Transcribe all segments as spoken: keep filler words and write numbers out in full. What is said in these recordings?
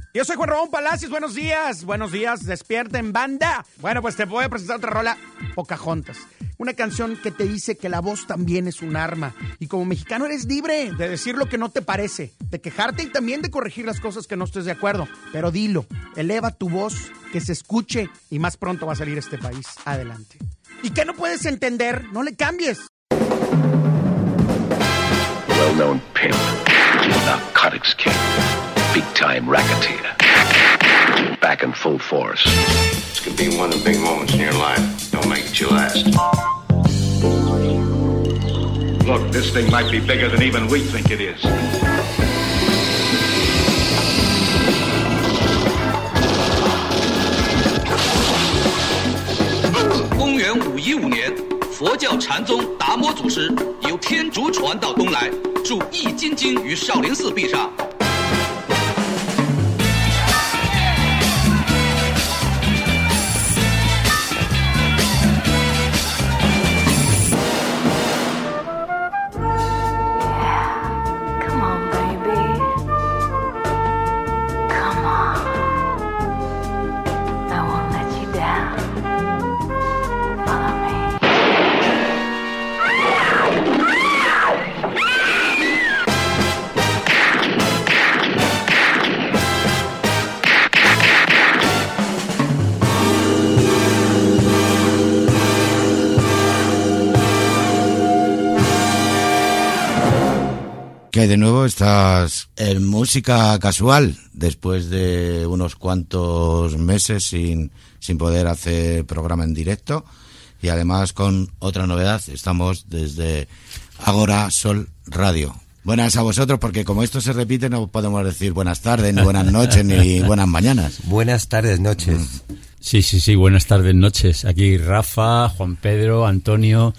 Yo soy Juan Ramón Palacios, buenos días, buenos días, despierten, banda. Bueno, pues te voy a presentar otra rola, Pocahontas. Una canción que te dice que la voz también es un arma. Y como mexicano eres libre de decir lo que no te parece, de quejarte y también de corregir las cosas que no estés de acuerdo. Pero dilo, eleva tu voz, que se escuche y más pronto va a salir este país adelante. ¿Y qué no puedes entender? No le cambies. Well-known pimp, narcotics king, big-time racketeer, back in full force. This could be one of the big moments in your life. Don't make it your last. Look, this thing might be bigger than even we think it is. 公元五一五年，佛教禅宗达摩祖师由天竺传到东来，著《易筋经》于少林寺壁上。 Que de nuevo estás en Música Casual, después de unos cuantos meses sin, sin poder hacer programa en directo, y además con otra novedad, estamos desde Agora Sol Radio. Buenas a vosotros, porque como esto se repite no podemos decir buenas tardes, ni buenas noches, ni buenas mañanas. Buenas tardes, noches. Sí, sí, sí, buenas tardes, noches. Aquí Rafa, Juan Pedro, Antonio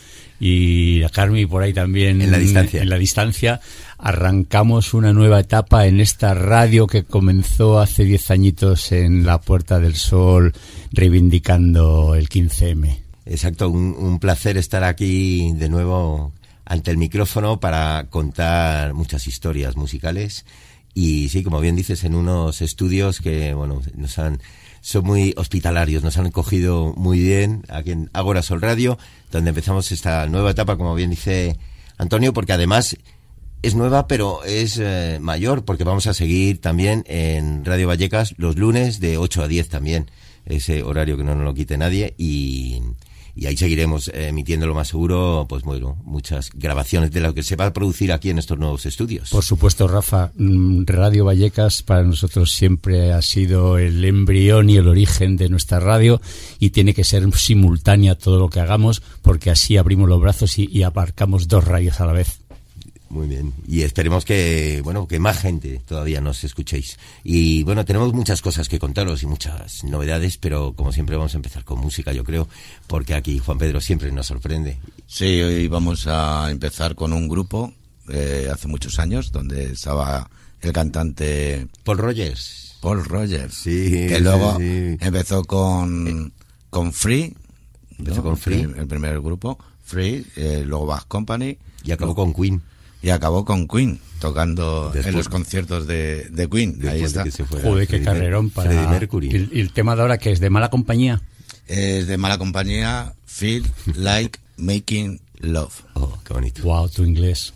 y a Carmi por ahí también. En la distancia. En la distancia. Arrancamos una nueva etapa en esta radio que comenzó hace diez añitos en la Puerta del Sol, reivindicando el quince eme. Exacto, un, un placer estar aquí de nuevo ante el micrófono para contar muchas historias musicales. Y sí, como bien dices, en unos estudios que, bueno, nos han... son muy hospitalarios, nos han cogido muy bien aquí en Agora Sol Radio, donde empezamos esta nueva etapa, como bien dice Antonio, porque además es nueva, pero es eh, mayor, porque vamos a seguir también en Radio Vallecas los lunes de ocho a diez también, ese horario que no nos lo quite nadie, y, y ahí seguiremos eh, emitiendo lo más seguro, pues bueno, muchas grabaciones de lo que se va a producir aquí en estos nuevos estudios. Por supuesto, Rafa, Radio Vallecas para nosotros siempre ha sido el embrión y el origen de nuestra radio, y tiene que ser simultánea todo lo que hagamos, porque así abrimos los brazos y, y abarcamos dos radios a la vez. Muy bien, y esperemos que, bueno, que más gente todavía nos escuchéis. Y bueno, tenemos muchas cosas que contaros y muchas novedades, pero como siempre vamos a empezar con música, yo creo, porque aquí Juan Pedro siempre nos sorprende. Sí, hoy vamos a empezar con un grupo eh, hace muchos años, donde estaba el cantante Paul Rogers. Paul Rogers, sí, que sí, luego sí. empezó con, con Free, empezó ¿no? con Free, el primer grupo, Free, eh, luego Bad Company. Y acabó luego, con Queen. Y acabó con Queen, tocando después, en los conciertos de, de Queen. Ahí está. De que se fuera Joder, qué Freddie carrerón para Freddie Mercury. ¿Y, y el tema de ahora que es de Mala Compañía? Es de Mala Compañía, Feel Like Making Love. Oh, qué bonito. Wow, tu inglés.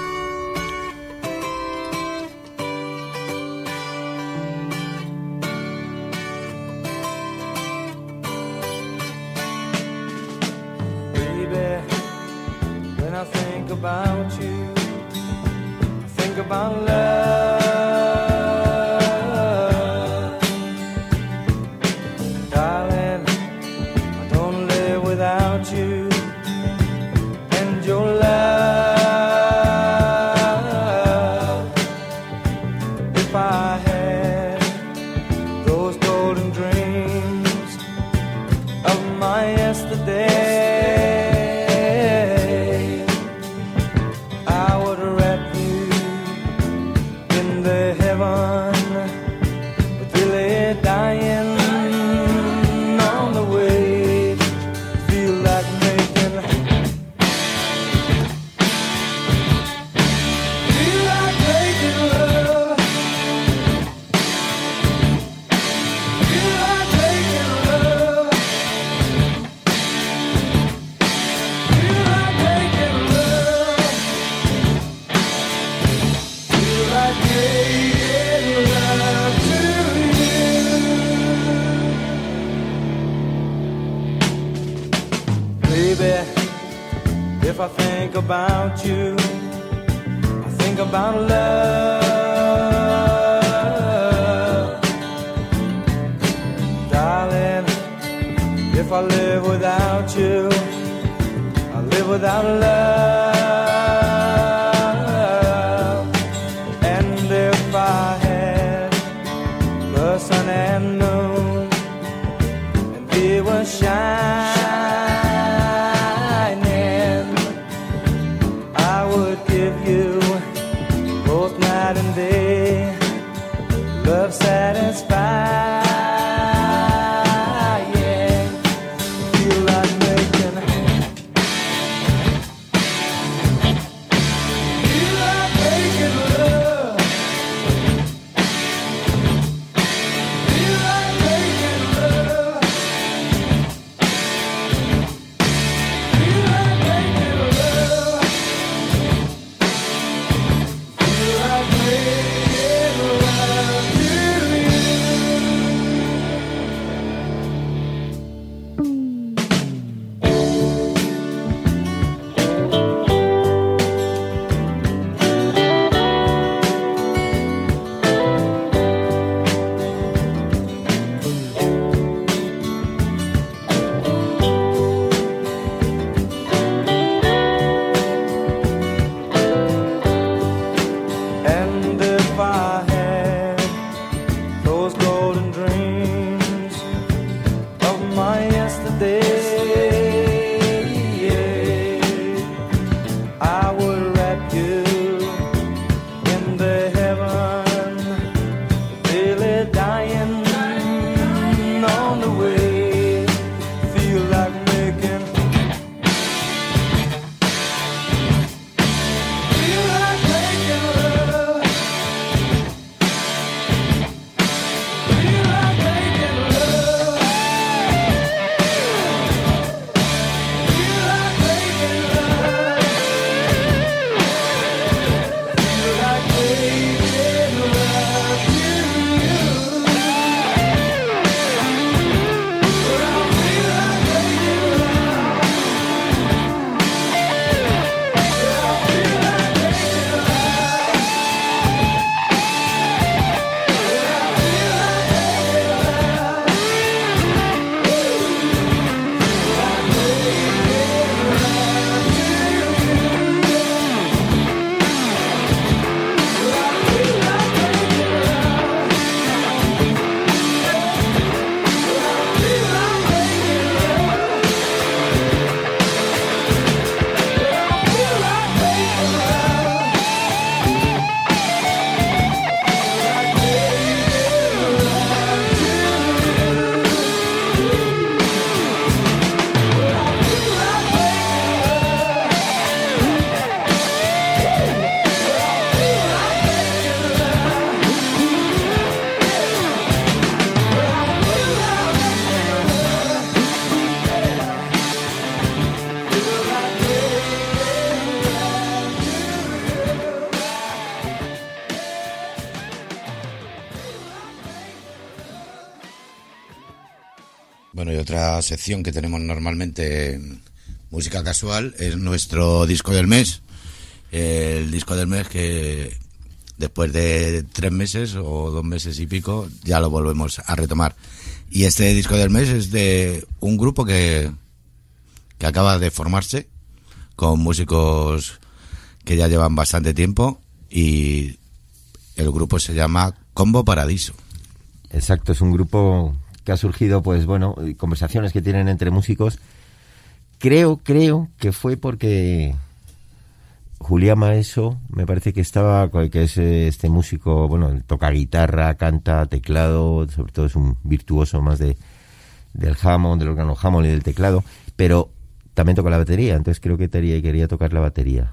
About you, I think about love. Darling, I don't live without you and your love. If I had those golden dreams of my yesterday, about love. Darling, if I live without you, I live without love. And if I had the sun and moon, and they were shining, I would give you both night and day, love satisfied. Bueno, y otra sección que tenemos normalmente en Música Casual es nuestro disco del mes. El disco del mes que después de tres meses o dos meses y pico ya lo volvemos a retomar. Y este disco del mes es de un grupo que, que acaba de formarse con músicos que ya llevan bastante tiempo y el grupo se llama Combo Paradiso. Exacto, es un grupo que ha surgido, pues bueno, conversaciones que tienen entre músicos. Creo, creo que fue porque Julián Maeso, me parece que estaba, que es este músico, bueno, toca guitarra, canta, teclado, sobre todo es un virtuoso más de del Hammond, del órgano Hammond y del teclado, pero también toca la batería, entonces creo que quería, quería tocar la batería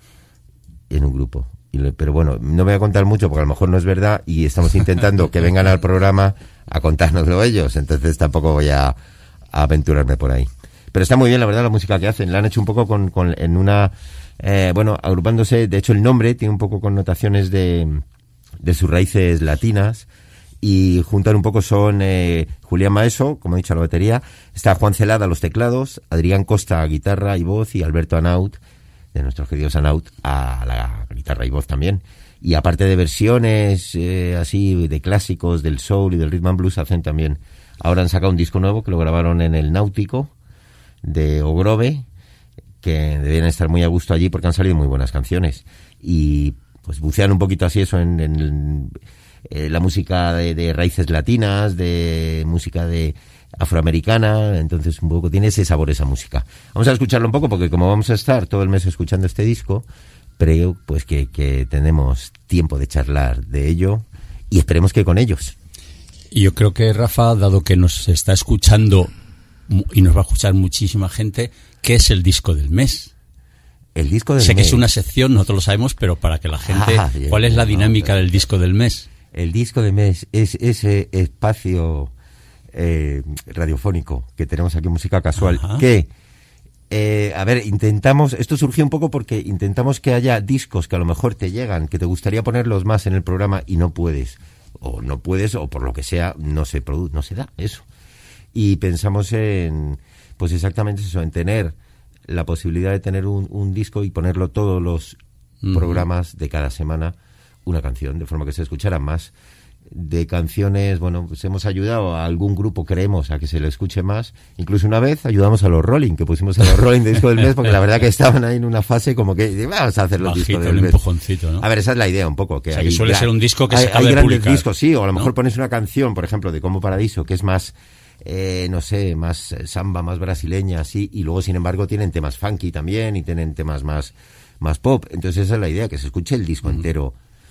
en un grupo. Y le, pero bueno, no voy a contar mucho porque a lo mejor no es verdad y estamos intentando que vengan al programa a contárnoslo ellos, entonces tampoco voy a, a aventurarme por ahí. Pero está muy bien, la verdad, la música que hacen. La han hecho un poco con, con en una, eh, bueno, agrupándose. De hecho, el nombre tiene un poco connotaciones de, de sus raíces latinas. Y juntar un poco son eh, Julián Maeso, como he dicho, a la batería. Está Juan Celada a los teclados, Adrián Costa a guitarra y voz y Alberto Anaut, de nuestros queridos Anaut, a la guitarra y voz también. Y aparte de versiones eh, así de clásicos del soul y del rhythm and blues, hacen también. Ahora han sacado un disco nuevo que lo grabaron en el Náutico de Ogrove, que deben estar muy a gusto allí porque han salido muy buenas canciones. Y pues bucean un poquito así eso en, en, en eh, la música de, de raíces latinas, de música de afroamericana, entonces un poco tiene ese sabor esa música. Vamos a escucharlo un poco porque como vamos a estar todo el mes escuchando este disco, creo pues que, que tenemos tiempo de charlar de ello y esperemos que con ellos. Y yo creo que Rafa, dado que nos está escuchando y nos va a escuchar muchísima gente, ¿qué es el disco del mes? El disco del sé mes. que es una sección, nosotros lo sabemos, pero para que la gente... Ah, bien, ¿cuál es la dinámica no, del disco del mes? El disco del mes es ese espacio eh, radiofónico que tenemos aquí en Música Casual, Ajá. que, eh, a ver, intentamos, esto surgió un poco porque intentamos que haya discos que a lo mejor te llegan, que te gustaría ponerlos más en el programa y no puedes, o no puedes, o por lo que sea, no se produ- no se da eso. Y pensamos en, pues exactamente eso, en tener la posibilidad de tener un, un disco y ponerlo todos los uh-huh. programas de cada semana, una canción, de forma que se escucharan más. De canciones, bueno, pues hemos ayudado a algún grupo, creemos, a que se le escuche más. Incluso una vez ayudamos a los Rolling, que pusimos a los Rolling de disco del mes, porque la verdad que estaban ahí en una fase como que vamos a hacer los discos del mes. Empujoncito, ¿no? A ver, esa es la idea un poco. Que, o sea, hay, que suele ya, ser un disco que hay, se acaba hay de grandes publicar, discos, sí, o a lo mejor ¿no? pones una canción, por ejemplo, de Como Paradiso, que es más... Eh, no sé, más samba, más brasileña, así, y luego, sin embargo, tienen temas funky también y tienen temas más, más pop. Entonces esa es la idea, que se escuche el disco mm. entero,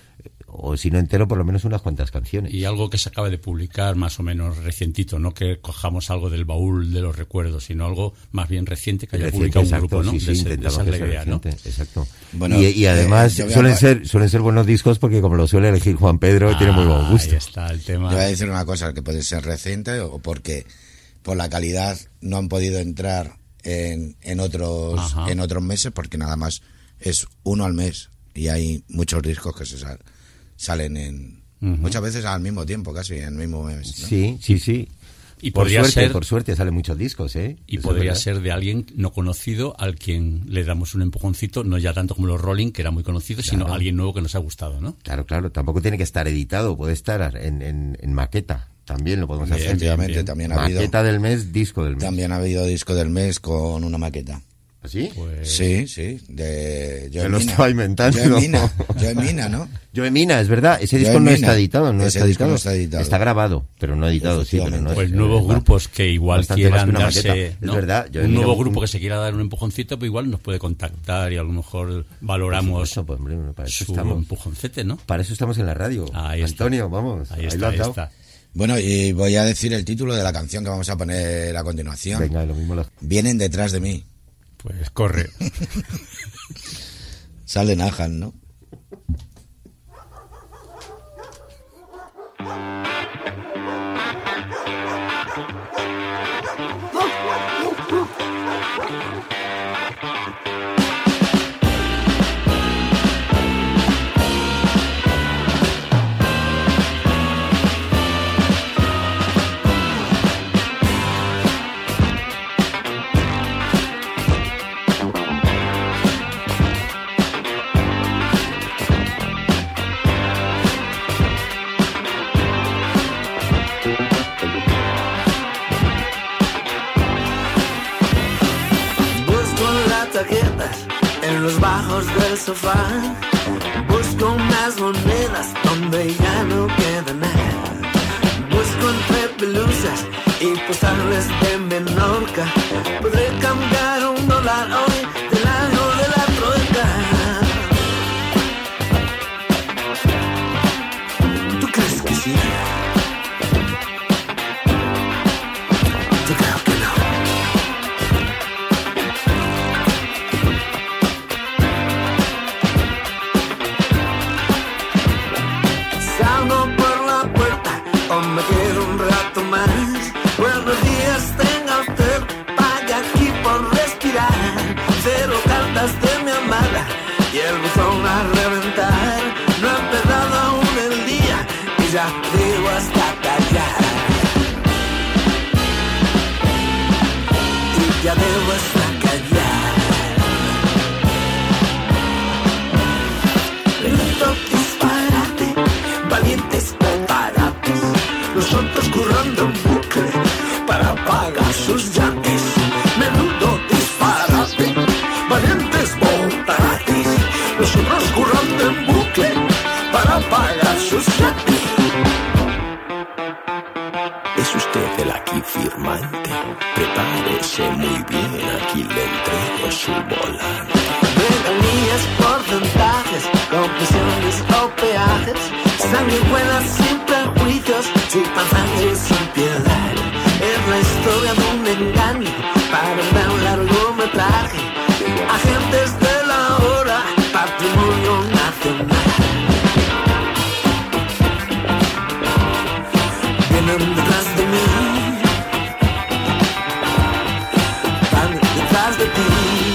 o si no entero, por lo menos unas cuantas canciones. Y algo que se acaba de publicar más o menos recientito, no que cojamos algo del baúl de los recuerdos, sino algo más bien reciente que haya reciente, publicado exacto, un grupo, ¿no? Sí, sí, de ese, intentamos de que sea idea, reciente, ¿no? exacto. Bueno, y, y además eh, suelen a... ser suelen ser buenos discos porque como lo suele elegir Juan Pedro, ah, tiene muy buen gusto. Ahí está el tema. Yo voy a decir una cosa, que puede ser reciente o porque por la calidad no han podido entrar en, en otros Ajá. en otros meses, porque nada más es uno al mes y hay muchos discos que se sal, salen en uh-huh. muchas veces al mismo tiempo, casi en el mismo mes, ¿no? Sí, sí, sí. Y por podría suerte, ser, por suerte salen muchos discos, ¿eh? Y Eso podría ser de alguien no conocido al quien le damos un empujoncito, no ya tanto como los Rolling, que era muy conocido, claro. sino alguien nuevo que nos ha gustado, ¿no? Claro, claro. Tampoco tiene que estar editado, puede estar en, en, en maqueta. También lo podemos hacer. Efectivamente, también ha habido... Maqueta del mes, disco del mes. También ha habido disco del mes con una maqueta. ¿Sí? Pues... Sí, sí. De Se lo estaba inventando. Yo en Mina, yo en Mina, ¿no? Yo en Mina, es verdad. Ese disco no está editado, no Ese está disco editado. no está editado. Está grabado, pero no editado, sí. Pero no pues es, nuevos es grupos que igual Bastante quieran que darse... ¿no? Es verdad. Yo un nuevo un... grupo que se quiera dar un empujoncito, pues igual nos puede contactar y a lo mejor valoramos supuesto, pues, hombre, para eso su estamos. empujoncete, ¿no? Para eso estamos en la radio. Ahí Antonio, está. vamos. Ahí, ahí está, lo has ahí dado. está. Bueno, y voy a decir el título de la canción que vamos a poner a continuación. Venga, lo mismo. Lo... Vienen detrás de mí. Pues corre. Sale Nahan, ¿no? En los bajos del sofá busco más monedas donde ya no queda nada. Busco entre pelusas y postales de Menorca. Podré cambiar un dólar hoy del año de la troika. ¿Tú crees que sí? Yo creo que no. Me quedo un rato más. Buenos días, tenga usted. Paga aquí por respirar. Cero cartas de mi amada y el buzón a reventar. No he empezado aún el día y ya digo hasta callar. Y ya debo hasta callar. Grito disparado. paga sus yates. Menudo disparate, valientes botates, los otros currando en bucle para pagar sus yates. ¿Es usted el aquí firmante? Prepárese muy bien, aquí le entrego su volante. Regalías, porcentajes, comisiones o peajes, sanguijuelas sin prejuicios, chupan sangre sin piedad. Es la historia de un engaño para un largometraje. Agentes de la hora, patrimonio nacional. Vienen detrás de mí, van detrás de ti.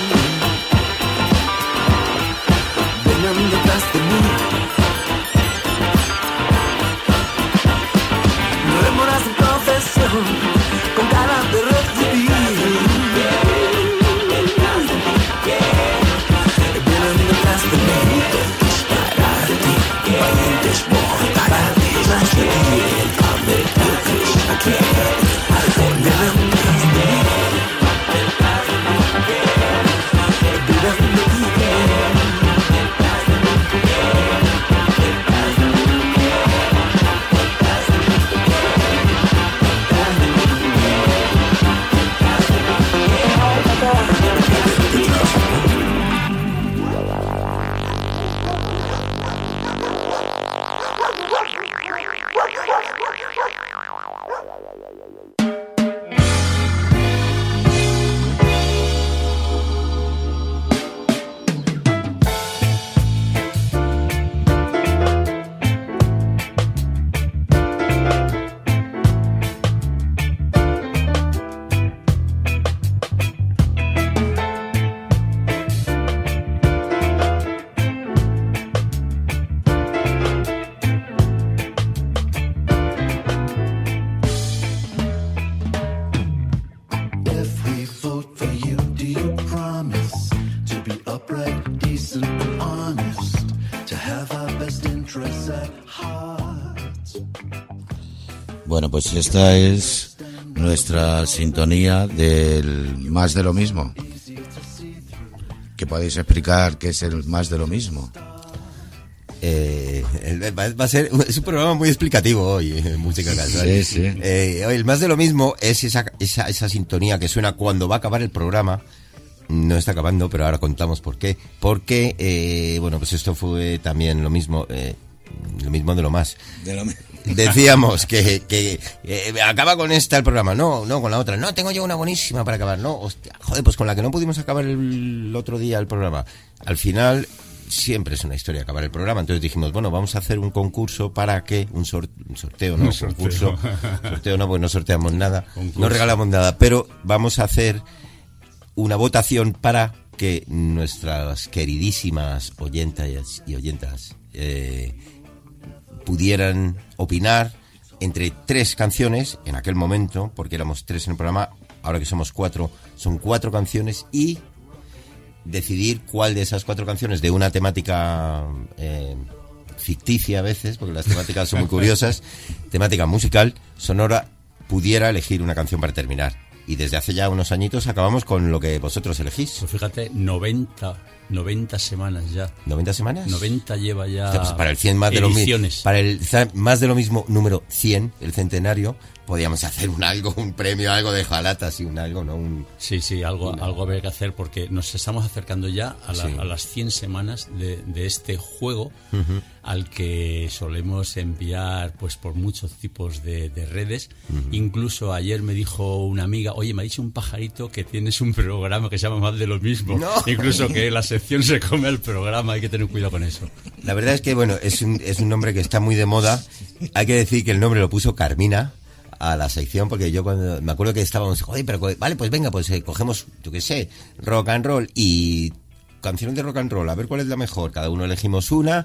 Vienen detrás de mí. Rémoras en profesión, con cara de recibir. Vienen detrás de mí, dispararte, valientes mortales. Detrás de ti, el cambio, aquí, al fondo. Vienen detrás de mí, vienen de ti. Bueno, pues esta es nuestra sintonía del más de lo mismo. ¿Qué podéis explicar qué es el más de lo mismo? Eh, va a ser es un programa muy explicativo hoy, eh, música casual. Sí, sí. Eh, el más de lo mismo es esa, esa, esa sintonía que suena cuando va a acabar el programa. No está acabando, pero ahora contamos por qué. Porque, eh, bueno, pues esto fue también lo mismo, eh, lo mismo de lo más. De lo mismo. Decíamos que, que eh, acaba con esta el programa, no, no, con la otra, no, tengo yo una buenísima para acabar, no, hostia, joder, pues con la que no pudimos acabar el, el otro día el programa. Al final, siempre es una historia acabar el programa, entonces dijimos, bueno, vamos a hacer un concurso para que, un, sor, un sorteo, no, un concurso, sorteo no, pues no sorteamos nada, concurso. No regalamos nada, pero vamos a hacer una votación para que nuestras queridísimas oyentas y oyentas eh, pudieran opinar entre tres canciones en aquel momento, porque éramos tres en el programa, ahora que somos cuatro, son cuatro canciones, y decidir cuál de esas cuatro canciones de una temática eh, ficticia a veces, porque las temáticas son muy curiosas, temática musical, sonora, pudiera elegir una canción para terminar. Y desde hace ya unos añitos acabamos con lo que vosotros elegís. Pues fíjate, noventa, noventa semanas ya. ¿noventa semanas? noventa lleva ya. O sea, pues para el cien más de lo mismo. Para el más de lo mismo número cien, el centenario, podíamos hacer un algo, un premio, algo de jalata, sí, un algo, ¿no? Un, sí, sí, algo, una... algo habría que hacer, porque nos estamos acercando ya a, la, sí. a las cien semanas de, de este juego, uh-huh. al que solemos enviar pues por muchos tipos de, de redes. Uh-huh. Incluso ayer me dijo una amiga, oye, me ha dicho un pajarito que tienes un programa que se llama Más de lo Mismo. No. Incluso que la sección se come el programa, hay que tener cuidado con eso. La verdad es que, bueno, es un, es un nombre que está muy de moda. Hay que decir que el nombre lo puso Carmina a la sección, porque yo cuando me acuerdo que estábamos, joder, pero vale, pues venga, pues eh, cogemos, yo qué sé, rock and roll y canciones de rock and roll, a ver cuál es la mejor. Cada uno elegimos una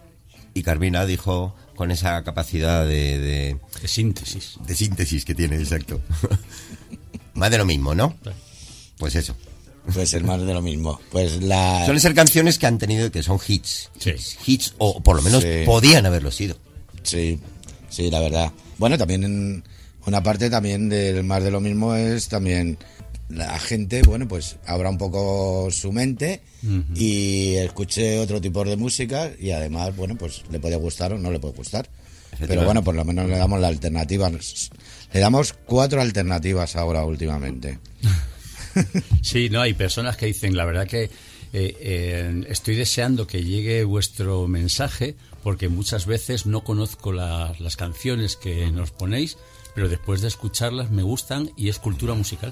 y Carmina dijo, con esa capacidad de... De, de síntesis. De síntesis que tiene, exacto. Más de lo mismo, ¿no? Pues eso. Puede ser más de lo mismo. Pues la... Suelen ser canciones que han tenido, que son hits. Sí. Hits, o por lo menos sí. podían haberlo sido. Sí, sí, la verdad. Bueno, también en... una parte también del más de lo mismo es también la gente, bueno, pues abra un poco su mente uh-huh. y escuche otro tipo de música y además, bueno, pues le puede gustar o no le puede gustar. Pero bueno, por lo menos le damos la alternativa. Le damos cuatro alternativas ahora últimamente. Sí, no, hay personas que dicen, la verdad que eh, eh, estoy deseando que llegue vuestro mensaje porque muchas veces no conozco la, las canciones que nos ponéis, pero después de escucharlas me gustan y es cultura musical.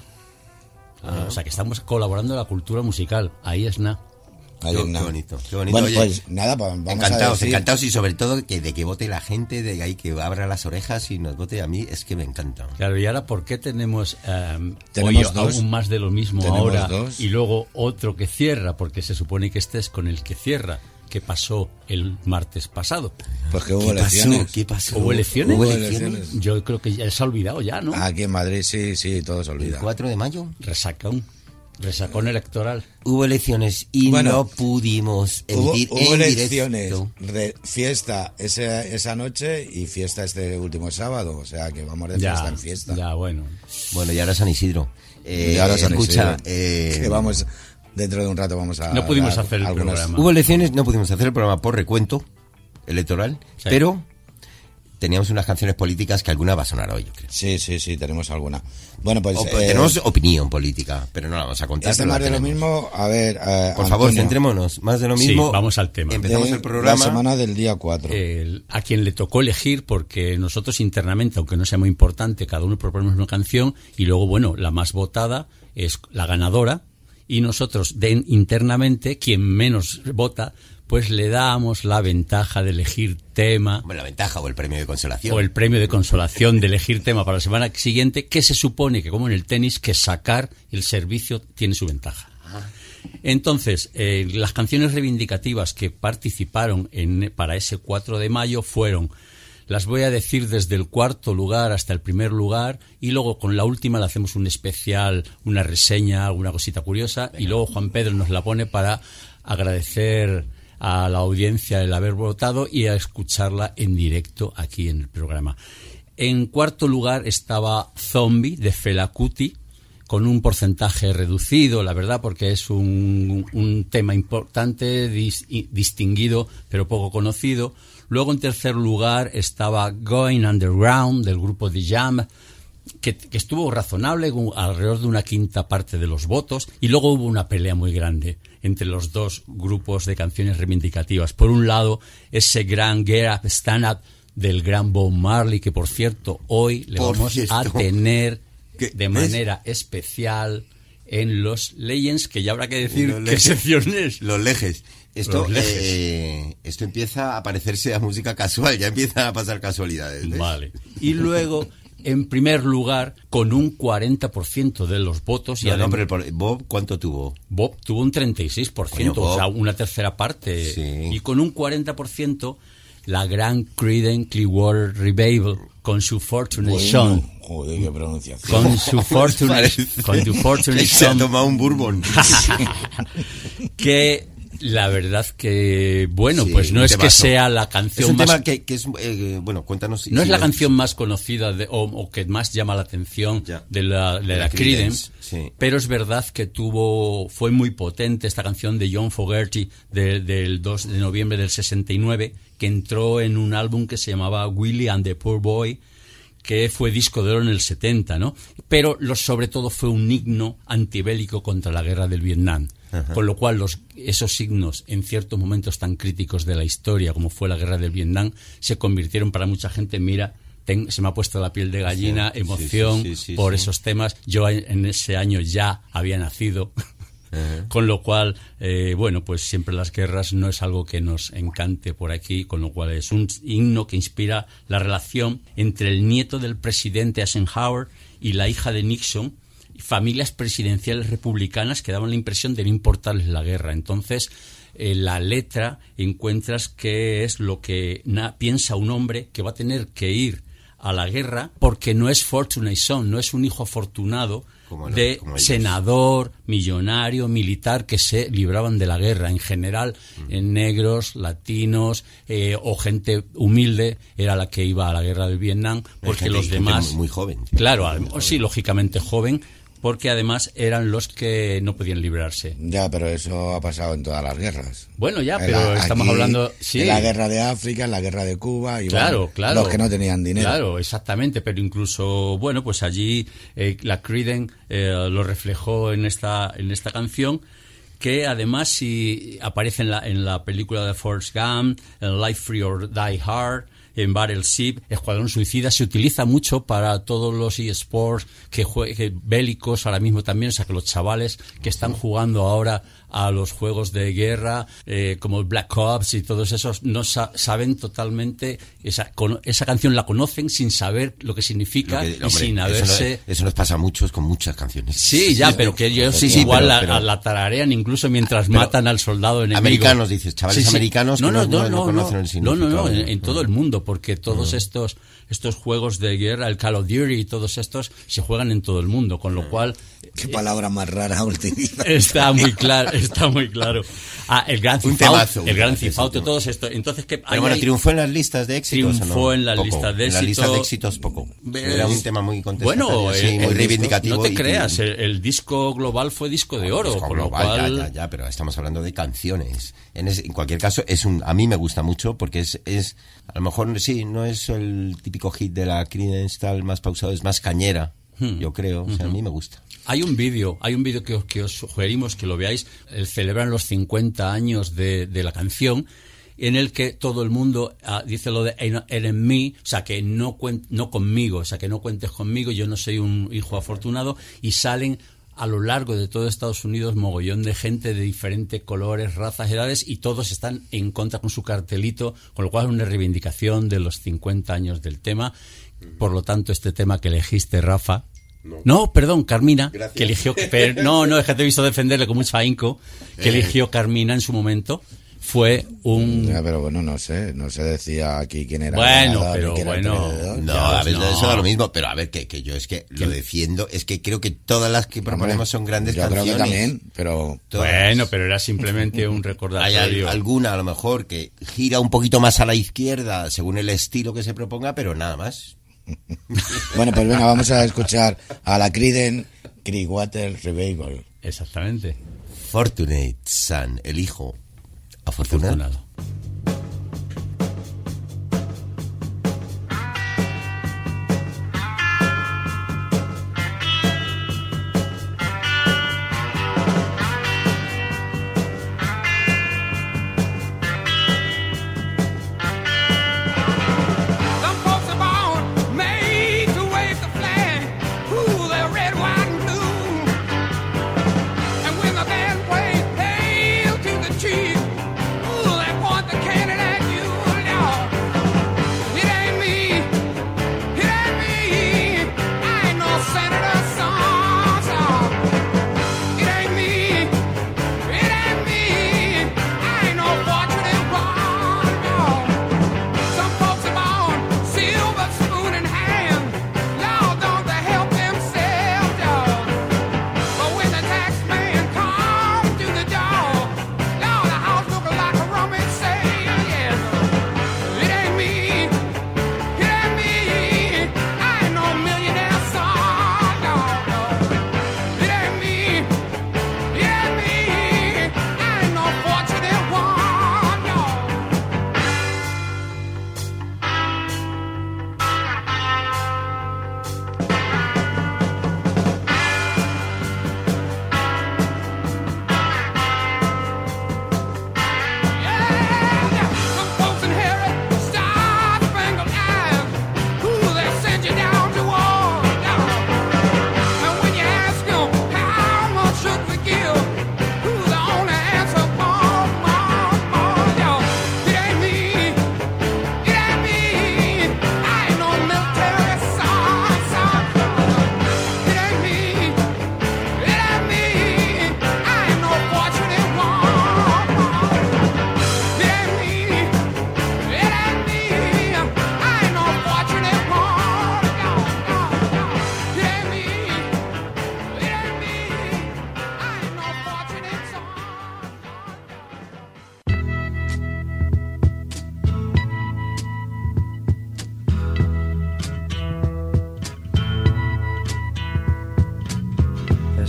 Ah, o sea que estamos colaborando en la cultura musical. Ahí es nada. Qué, qué bonito, qué bonito. Bueno, Oye, pues nada, pues vamos encantados, a decir... encantados y sobre todo que de que vote la gente, de ahí que abra las orejas y nos vote. A mí es que me encanta. Claro, y ahora ¿por qué tenemos, um, ¿Tenemos hoy dos? aún más de lo mismo ¿Tenemos ahora dos? Y luego otro que cierra? Porque se supone que este es con el que cierra, que pasó el martes pasado. Pues que hubo ¿Qué elecciones. pasó? ¿Qué pasó? ¿Hubo elecciones? ¿Hubo elecciones? Yo creo que ya se ha olvidado ya, ¿no? Aquí en Madrid sí, sí, todo se olvida. ¿El cuatro de mayo? Resacón. Resacón electoral. Hubo elecciones y Bueno, no pudimos Hubo, emitir hubo en elecciones, directo. de fiesta esa, esa noche y fiesta este último sábado. O sea que vamos de Ya, fiesta en fiesta. ya, bueno. Bueno, y ahora San Isidro. Eh, Y ahora San escucha, Isidro, eh, que vamos, dentro de un rato vamos a... No pudimos dar hacer el algunas- programa. Hubo elecciones, no pudimos hacer el programa por recuento electoral, Sí. pero teníamos unas canciones políticas que alguna va a sonar hoy, yo creo. Sí, sí, sí, tenemos alguna. Bueno, pues... O- eh, tenemos opinión política, pero no la vamos a contar. este pero la más de lo tenemos. mismo, a ver... eh, Por favor, Antonio, centrémonos. Más de lo Sí, mismo. vamos al tema. Empezamos de el programa. La semana del día cuatro. El- a quien le tocó elegir, porque nosotros internamente, aunque no sea muy importante, cada uno proponemos una canción y luego, bueno, la más votada es la ganadora y nosotros de, internamente, quien menos vota, pues le damos la ventaja de elegir tema Bueno, la ventaja o el premio de consolación. o el premio de consolación de elegir tema para la semana siguiente, que se supone que, como en el tenis, que sacar el servicio tiene su ventaja. Entonces, eh, las canciones reivindicativas que participaron en, para ese cuatro de mayo fueron, las voy a decir desde el cuarto lugar hasta el primer lugar, y luego con la última le hacemos un especial, una reseña, alguna cosita curiosa, y luego Juan Pedro nos la pone para agradecer a la audiencia el haber votado y a escucharla en directo aquí en el programa. En cuarto lugar estaba Zombie de Fela Kuti, con un porcentaje reducido, la verdad, porque es un, un tema importante, dis, distinguido, pero poco conocido. Luego, en tercer lugar, estaba Going Underground, del grupo The Jam, que, que estuvo razonable, alrededor de una quinta parte de los votos, y luego hubo una pelea muy grande entre los dos grupos de canciones reivindicativas. Por un lado, ese gran Get Up, Stand Up del gran Bob Marley, que por cierto, hoy le Por vamos cierto. a tener ¿Qué? de manera especial en los Legends, que ya habrá que decir Los qué Legends. sección es. Los lejes. Esto, Los lejes. eh, esto empieza a parecerse a música casual, ya empiezan a pasar casualidades. ¿ves? Vale. Y luego, en primer lugar, con un cuarenta por ciento de los votos, y No, no, adem- pero el por- Bob, ¿cuánto tuvo? Bob tuvo un treinta y seis por ciento, Coño, o sea, Bob. una tercera parte. Sí. Y con un cuarenta por ciento, la gran Creedence Clearwater Revival, con su Fortunate Bueno, Son. joder, qué pronunciación. Con su Fortunate, Parece con su Fortunate que se ha Son. tomado un bourbon. Que la verdad que, bueno, Sí, pues no un es que temazo. sea la Es canción un más... tema que, que es, eh, bueno, cuéntanos. si- No es si la lo- canción más conocida de, o, o que más llama la atención Ya. de la, de De la la Creedence, Creedence, sí. pero es verdad que tuvo fue muy potente esta canción de John Fogerty de- del dos de noviembre del sesenta y nueve, que entró en un álbum que se llamaba Willie and the Poor Boy, que fue disco de oro en el setenta, ¿no? Pero lo, sobre todo fue un himno antibélico contra la guerra del Vietnam. Ajá. Con lo cual los, esos signos en ciertos momentos tan críticos de la historia como fue la guerra del Vietnam se convirtieron para mucha gente, mira, ten- se me ha puesto la piel de gallina, Sí, emoción sí, sí, sí, por sí. esos temas. Yo en, en ese año ya había nacido, Ajá. con lo cual, eh, bueno, pues siempre las guerras no es algo que nos encante por aquí, con lo cual es un himno que inspira la relación entre el nieto del presidente Eisenhower y la hija de Nixon, familias presidenciales republicanas que daban la impresión de no importarles la guerra. Entonces, en la letra encuentras que es lo que na- piensa un hombre que va a tener que ir a la guerra porque no es fortunate son, no es un hijo afortunado Como no, de como ellos. senador, millonario, militar que se libraban de la guerra. En general, mm. en negros, latinos eh, o gente humilde era la que iba a la guerra del Vietnam, porque gente, los demás... Muy, muy joven. Claro, muy joven. sí, lógicamente joven, porque además eran los que no podían librarse. Ya, pero eso ha pasado en todas las guerras. Bueno, ya, En pero la- estamos aquí, hablando... Sí. En la guerra de África, en la guerra de Cuba, y Claro, bueno, claro. los que no tenían dinero. Claro, exactamente, pero incluso, bueno, pues allí eh, la Creedence eh, lo reflejó en esta, en esta canción, que además si aparece en la, en la película de Forrest Gump, en Life Free or Die Hard, en Battleship, Escuadrón Suicida, se utiliza mucho para todos los eSports que, jue- que bélicos ahora mismo también, o sea que los chavales que están jugando ahora a los juegos de guerra eh, como el Black Ops y todos esos no sa- saben totalmente esa, con, esa canción la conocen sin saber lo que significa Lo que- y hombre, sin eso, haberse... no- eso nos pasa a muchos con muchas canciones. Sí, ya, pero que ellos Sí, sí, igual pero- la, pero- la tararean incluso mientras Pero- matan al soldado enemigo. Americanos, dices, chavales americanos que no- no- no conocen el No, significado. no, no, en, en todo el mundo, porque todos Mm. estos estos juegos de guerra, el Call of Duty y todos estos, se juegan en todo el mundo, con lo cual... Qué palabra más rara utilizar. Está muy claro, está muy claro. Ah, el Gran Un Theft Auto, temazo, el Gran un Theft Auto, todos estos. Entonces, ¿qué Pero bueno, triunfó en las listas de éxitos. Triunfó ¿o no? en las Poco. listas de En las listas éxito. de éxitos poco. Ves- Era un tema muy contestatario, Bueno, sí, el- muy el reivindicativo. disco- no te y- creas, el, el disco global fue disco de oro, Disco con lo global, cual... ya, ya, ya, pero estamos hablando de canciones. En, ese- en cualquier caso, es un, a mí me gusta mucho porque es, es, a lo mejor sí, no es el típico hit de la Creedence tal más pausado, es más cañera, Hmm. yo creo. O sea, a Ujú. mí me gusta. Hay un vídeo, hay un vídeo que, os- que os sugerimos que lo veáis. eh, celebran los cincuenta años de, de la canción, en el que todo el mundo ah, dice lo de "en en mí", o sea, que no, cuen- no conmigo, o sea, que no cuentes conmigo, yo no soy un hijo afortunado, y salen a lo largo de todo Estados Unidos mogollón de gente de diferentes colores, razas, edades, y todos están en contra con su cartelito, con lo cual es una reivindicación de los cincuenta años del tema. Por lo tanto, este tema que elegiste, Rafa, no, no perdón, Carmina, Gracias. que eligió, pero, no, no, es que te he visto defenderle con mucho ahínco, que Eh. eligió Carmina en su momento, fue un... Ya, pero bueno, no sé, no se decía aquí quién era. Bueno, el ganador, pero ni quién era el bueno, perdedor. No, Ya, a ver, no. eso da lo mismo, pero a ver, que, que yo es que lo defiendo, es que creo que todas las que proponemos son grandes Yo canciones. creo que también, pero... Todas. Bueno, pero era simplemente un Hay al- recordatorio. alguna, a lo mejor, que gira un poquito más a la izquierda según el estilo que se proponga, pero nada más. Bueno, pues venga, vamos a escuchar a la Creedence Clearwater Revival. Exactamente. Fortunate Son, el hijo afortunado. Afortunado. Some folks are born made to wave the flag. Ooh, they're red, white, and blue. And when the band plays "Hail to the Chief," ooh, that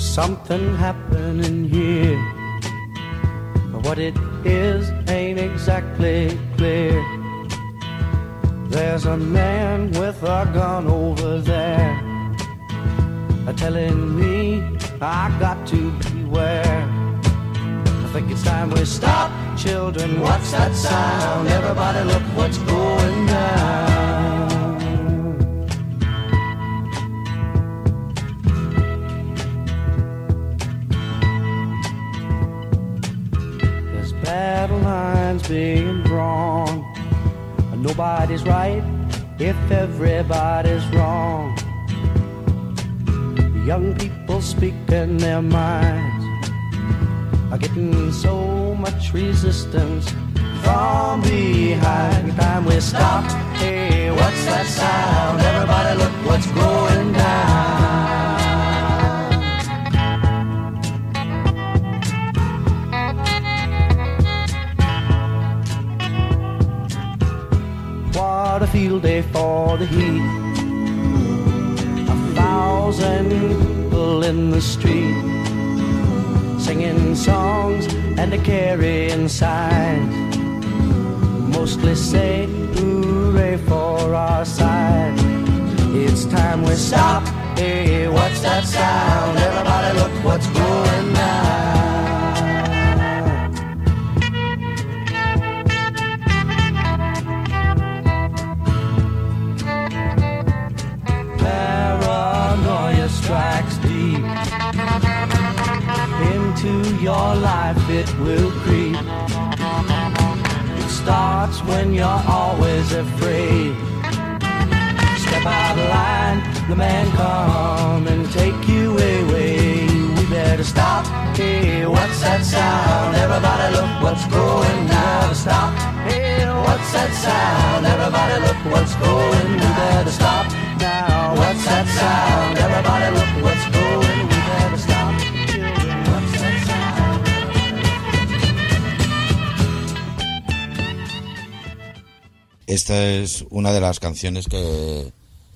something happening here, but what it is ain't exactly clear. There's a man with a gun over there, telling me I got to beware. I think it's time we stop, children, what's that sound? Everybody look what's going down. There's battle lines being drawn, nobody's right if everybody's wrong. Young people speaking their minds are getting so much resistance from behind. Time we stop. Hey, what's that sound? Everybody look what's going down. What a field day for the heat. Thousand people in the street, singing songs and carrying signs, mostly say hooray for our side. It's time we stop. Hey, what's that sound? Everybody look what's going down. Strikes deep into your life, it will creep. It starts when you're always afraid. Step out of line, the man come and take you away. We better stop. Hey, what's that sound? Everybody look what's going down. Stop. Hey, what's that sound? Everybody look what's going down. We better stop now. What's that sound? Everybody look what's going. We better stop. Children, what's that sound? Esta es una de las canciones que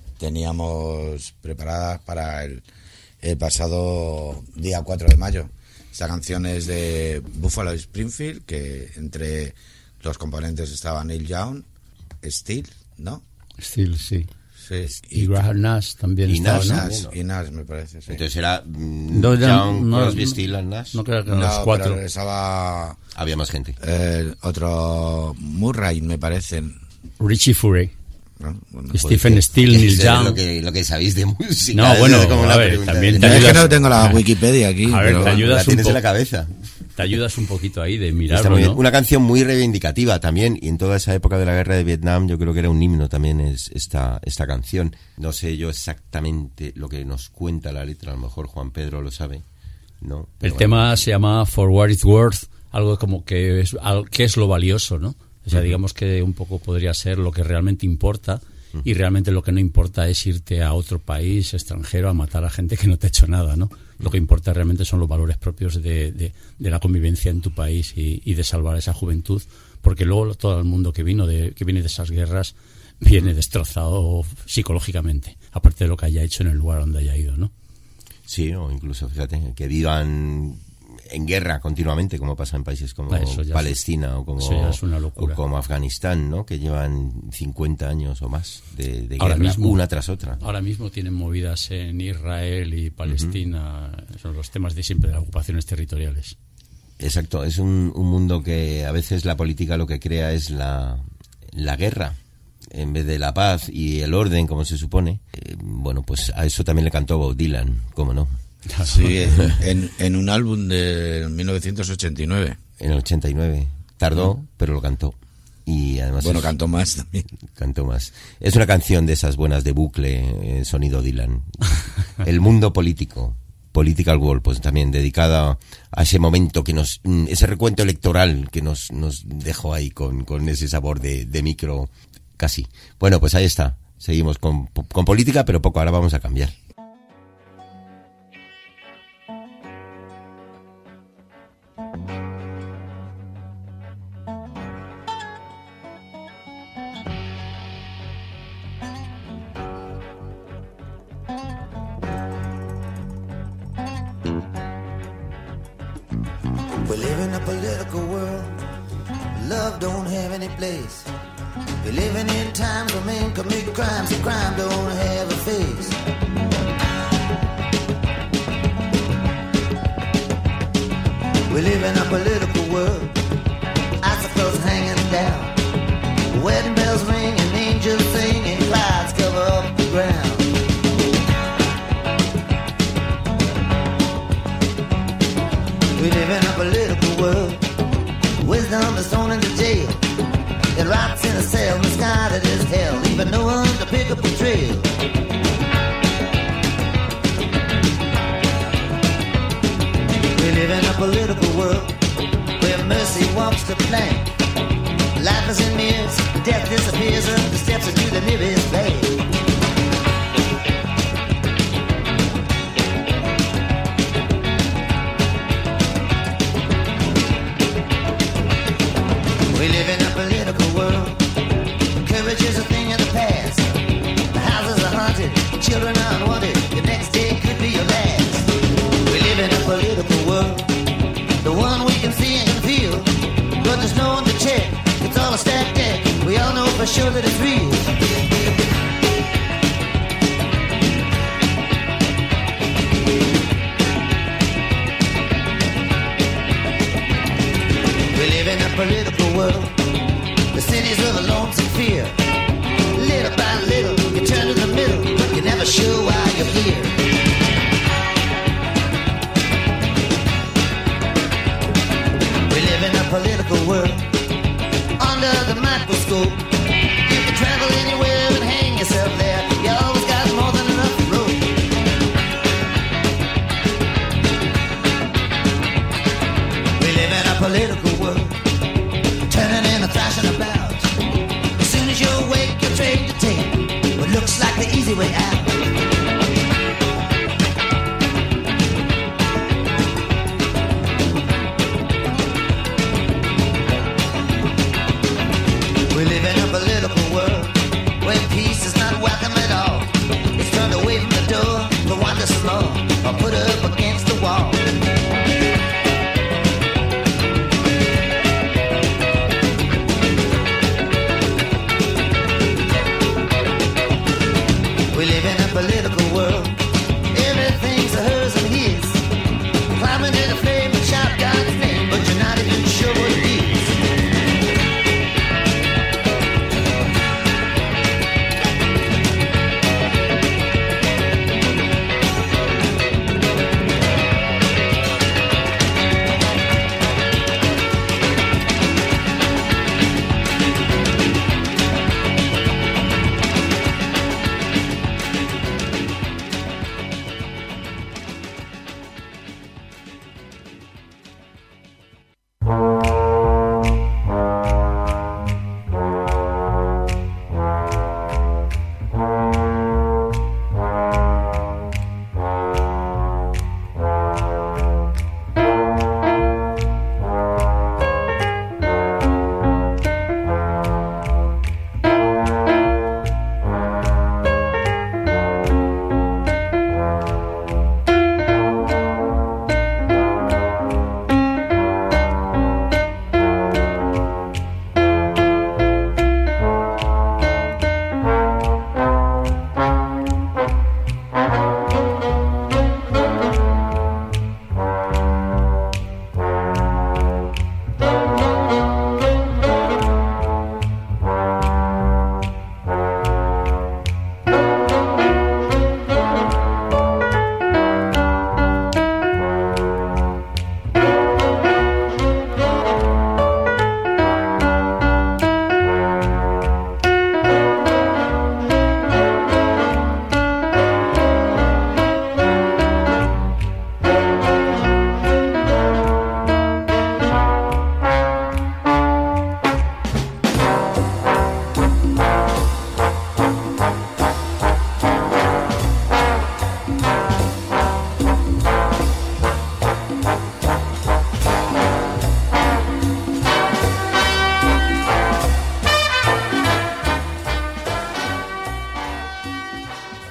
teníamos preparadas para el, el pasado día cuatro de mayo. Esta canción es de Buffalo Springfield, que entre los componentes estaban Neil Young, Steele, ¿no? Steele, sí. Sí. Y Graham Nash también y estaba, Nash, ¿no? Nash, y Nash, me parece, sí. Entonces era mm, No, ya- Young, no- Crosby, no- Steele and Nash. No creo que eran No, los cuatro. pero estaba Había más gente. eh, otro Murray, me parece, Richie Furay, ¿no? Bueno, Stephen Pues, Steele, ¿qué Neil es Young. Lo que, lo que sabéis de música. No, Eso bueno, es como a una ver, pregunta también de- te no, es que ayudas- no tengo la Ah. Wikipedia aquí. A ver, pero- te ayudas la un tienes en poco. la cabeza. Te ayudas un poquito ahí de Está mirarlo, muy bien. ¿no? Una canción muy reivindicativa también, y en toda esa época de la guerra de Vietnam yo creo que era un himno también es esta, esta canción. No sé yo exactamente lo que nos cuenta la letra, a lo mejor Juan Pedro lo sabe, ¿no? Pero El bueno. tema se llama For What It's Worth, algo como que es, al- ¿qué es lo valioso, no? O sea, digamos que un poco podría ser lo que realmente importa, y realmente lo que no importa es irte a otro país extranjero a matar a gente que no te ha hecho nada, ¿no? Lo que importa realmente son los valores propios de, de, de la convivencia en tu país y, y de salvar a esa juventud, porque luego todo el mundo que vino de, que viene de esas guerras viene destrozado psicológicamente, aparte de lo que haya hecho en el lugar donde haya ido, ¿no? Sí, o incluso, fíjate, que vivan en guerra continuamente, como pasa en países como Eso ya es- Palestina o como, eso ya es una locura. o como Afganistán, ¿no? Que llevan cincuenta años o más de, de Ahora guerra, mismo- una tras otra. Ahora mismo tienen movidas en Israel y Palestina, son los temas de siempre de las ocupaciones territoriales. Exacto, es un, un mundo que a veces la política lo que crea es la, la guerra en vez de la paz y el orden, como se supone. Eh, bueno, pues a eso también le cantó Bob Dylan, ¿cómo no? Sí, en, en un álbum de mil novecientos ochenta y nueve. En el ochenta y nueve. Tardó, pero lo cantó. Y además Bueno, es- cantó más también. Cantó más. Es una canción de esas buenas de bucle, eh, sonido Dylan. El mundo político, Political World, pues también dedicada a ese momento que nos, mm, ese recuento electoral que nos, nos dejó ahí con, con ese sabor de, de micro, casi. Bueno, pues ahí está. Seguimos con, con política, pero poco. Ahora vamos a cambiar. in a political world. Love don't have any place. We're living in times where men commit crimes and crime don't have a face. We live in a political world. Icicles hanging down, wedding bells ring and angels sing and clouds cover up the ground. We live in a political world. Wisdom is thrown into jail. It rots in a cell in the sky that is hell, leaving no one to pick up a trail. We live in a political world where mercy walks the plank. Life is in mirrors, death disappears up the steps into the nearest bank. We live in a political world. Courage is a thing of the past. The houses are haunted, children are unwanted. The next day could be your last. We live in a political world, the one we can see and can feel, but there's no one to check. It's all a stacked deck. We all know for sure that it's real. We live in a political world. The cities of a lonesome fear. Little by little, you turn to the middle. You're never sure why you're here. We live in a political world. Under the microscope, you can travel anywhere and hang yourself there. You always got more than enough room. We live in a political world, turning and thrashing about. As soon as you awake, you're trained to take what looks like the easy way out. We live in a political world where peace is not welcome at all. It's turned away from the door to wander some more or put up against the wall. We live in a political world. Everything's a hers and his. Climbing in a flame and shout God's name, but you're not even sure what it is.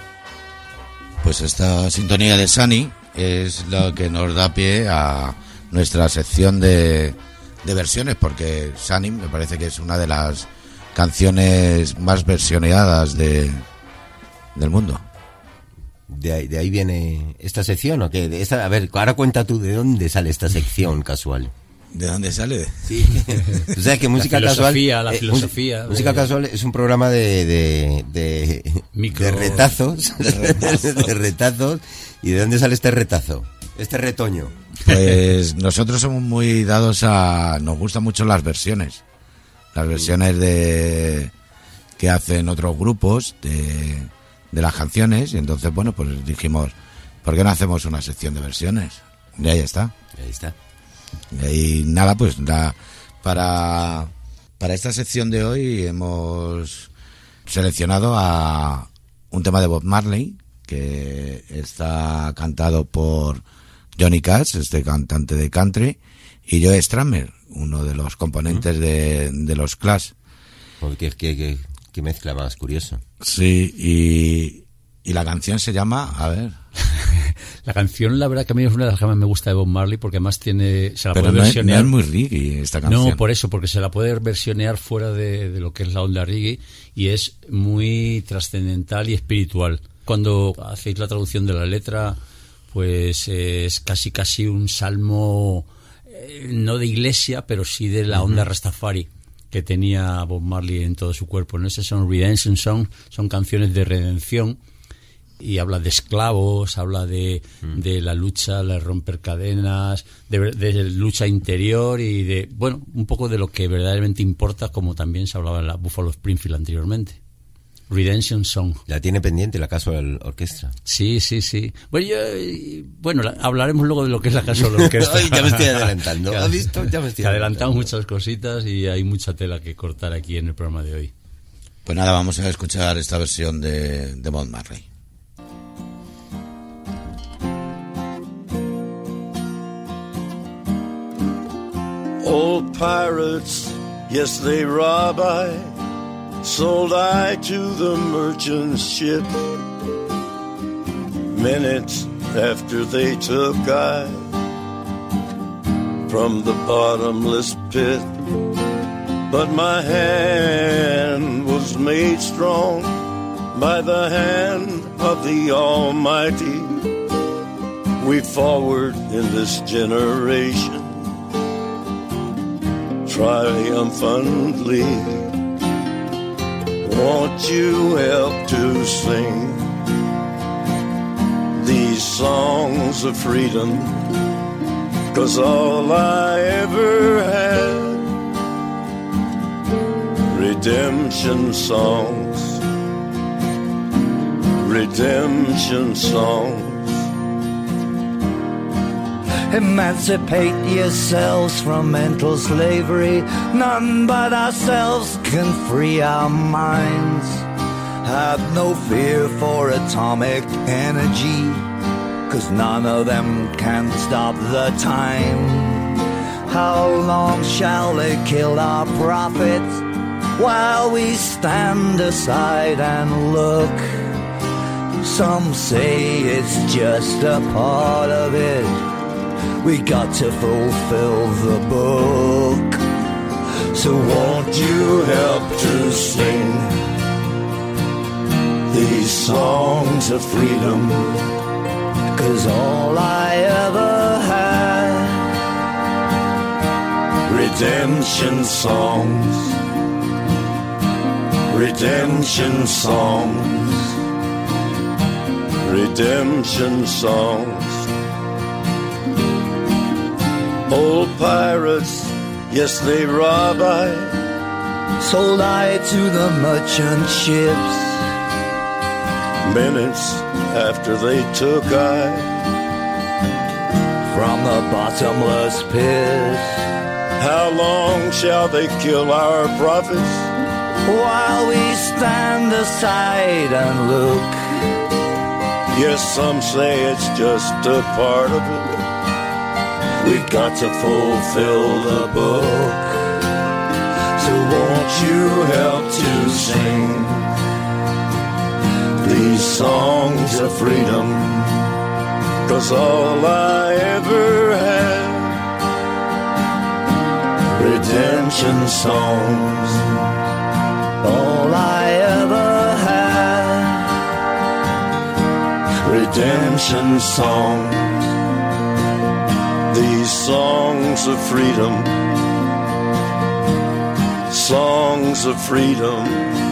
Pues esta sintonía de Sunny es lo que nos da pie a nuestra sección de, de versiones, porque Sunny me parece que es una de las canciones más versioneadas de, del mundo. ¿De ahí, ¿De ahí viene esta sección o qué? De esta, a ver, ahora cuenta tú de dónde sale esta sección casual. ¿De dónde sale? Sí. O sea, que música la casual. La eh, filosofía. Música de... casual es un programa de de, de, Micro... de retazos. De retazos. de retazos. ¿Y de dónde sale este retazo? Este retoño. Pues nosotros somos muy dados a. Nos gustan mucho las versiones. Las versiones de que hacen otros grupos de, de las canciones. Y entonces, bueno, pues dijimos, ¿por qué no hacemos una sección de versiones? Y ahí está. Ahí está. Y nada, pues da, para, para esta sección de hoy hemos seleccionado a un tema de Bob Marley, que está cantado por Johnny Cash, este cantante de country, y Joe Strummer, uno de los componentes de, de los Clash. Qué, qué, qué, qué mezcla más curiosa. Sí, y, y la canción se llama, a ver... La canción, la verdad que a mí es una de las que más me gusta de Bob Marley, porque además tiene, se la Pero puede no versionear. Es, no es muy reggae esta canción. No, por eso, porque se la puede versionear fuera de, de lo que es la onda reggae y es muy trascendental y espiritual. Cuando hacéis la traducción de la letra, pues es casi casi un salmo, eh, no de iglesia, pero sí de la onda uh-huh. Rastafari que tenía Bob Marley en todo su cuerpo. ¿No? Esas son Redemption Songs, son canciones de redención. Y habla de esclavos, habla de, mm. de la lucha, de romper cadenas, de, de lucha interior y de, bueno, un poco de lo que verdaderamente importa, como también se hablaba en la Buffalo Springfield anteriormente. Redemption Song. ¿La tiene pendiente la Casual Orquestra? Sí, sí, sí. Bueno, yo, bueno la, hablaremos luego de lo que es la Casual Orquestra. Ya me estoy adelantando. ¿Has visto? Ya me estoy adelantando. Muchas cositas y hay mucha tela que cortar aquí en el programa de hoy. Pues nada, vamos a escuchar esta versión de, de Bob Marley. Old pirates, yes, they rob I, sold I to the merchant ship. Minutes after they took I from the bottomless pit. But my hand was made strong by the hand of the Almighty. We forward in this generation triumphantly. Won't you help to sing these songs of freedom? 'Cause all I ever had, redemption songs, redemption songs. Emancipate yourselves from mental slavery. None but ourselves can free our minds. Have no fear for atomic energy, 'cause none of them can stop the time. How long shall they kill our prophets while we stand aside and look? Some say it's just a part of it. We got to fulfill the book. So won't you help to sing these songs of freedom? 'Cause all I ever had, redemption songs, redemption songs, redemption songs. Old pirates, yes, they rob I, sold I to the merchant ships. Minutes after they took I from the bottomless pit. How long shall they kill our prophets while we stand aside and look? Yes, some say it's just a part of it. We've got to fulfill the book. So won't you help to sing these songs of freedom? 'Cause all I ever had, redemption songs, all I ever had. Redemption songs, these songs of freedom, songs of freedom.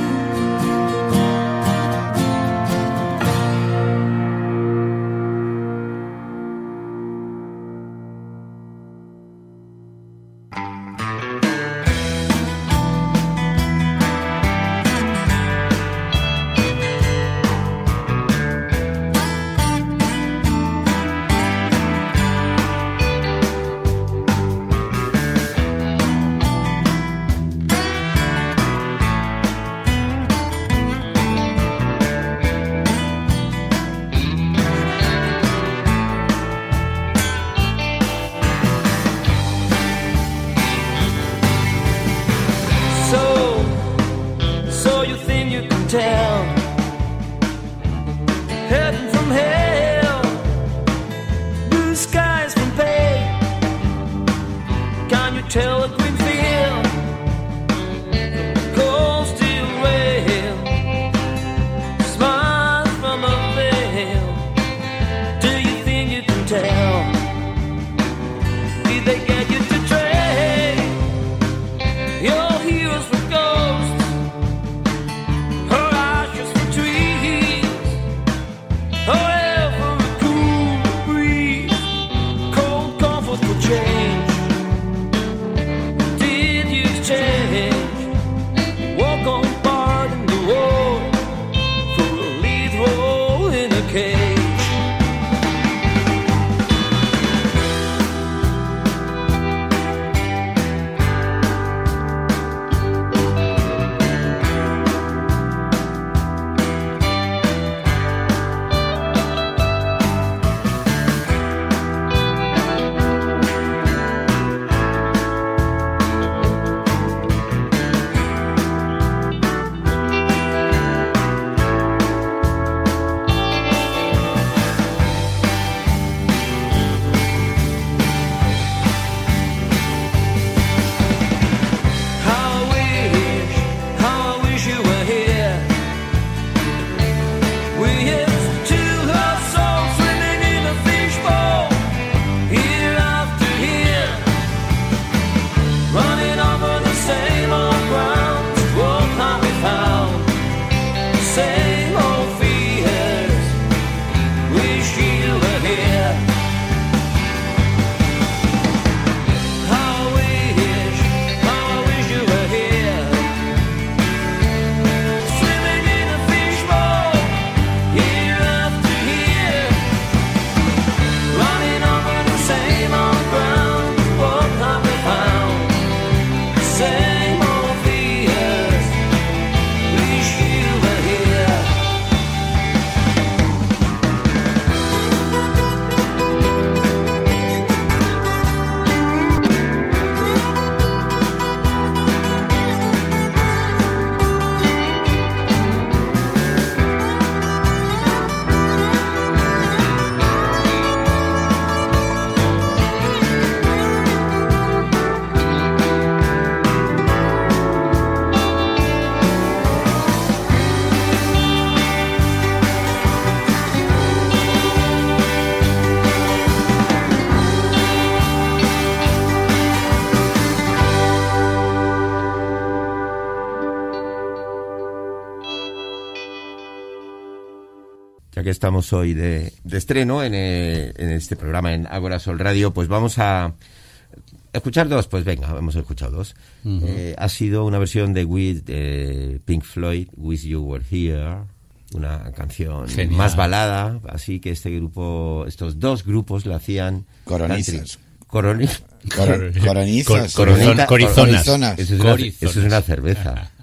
Ya que estamos hoy de, de estreno en, eh, en este programa en Ágora Sol Radio, pues vamos a escuchar dos. Pues venga, hemos escuchado dos. Uh-huh. Eh, ha sido una versión de With, eh, Pink Floyd, Wish You Were Here, una canción Genial. Más balada, así que este grupo, estos dos grupos la hacían... Coronizas. Coroni... Cor- coronizas. Cor- coronita, corizonas. corizonas. Eso, es una, eso es una cerveza.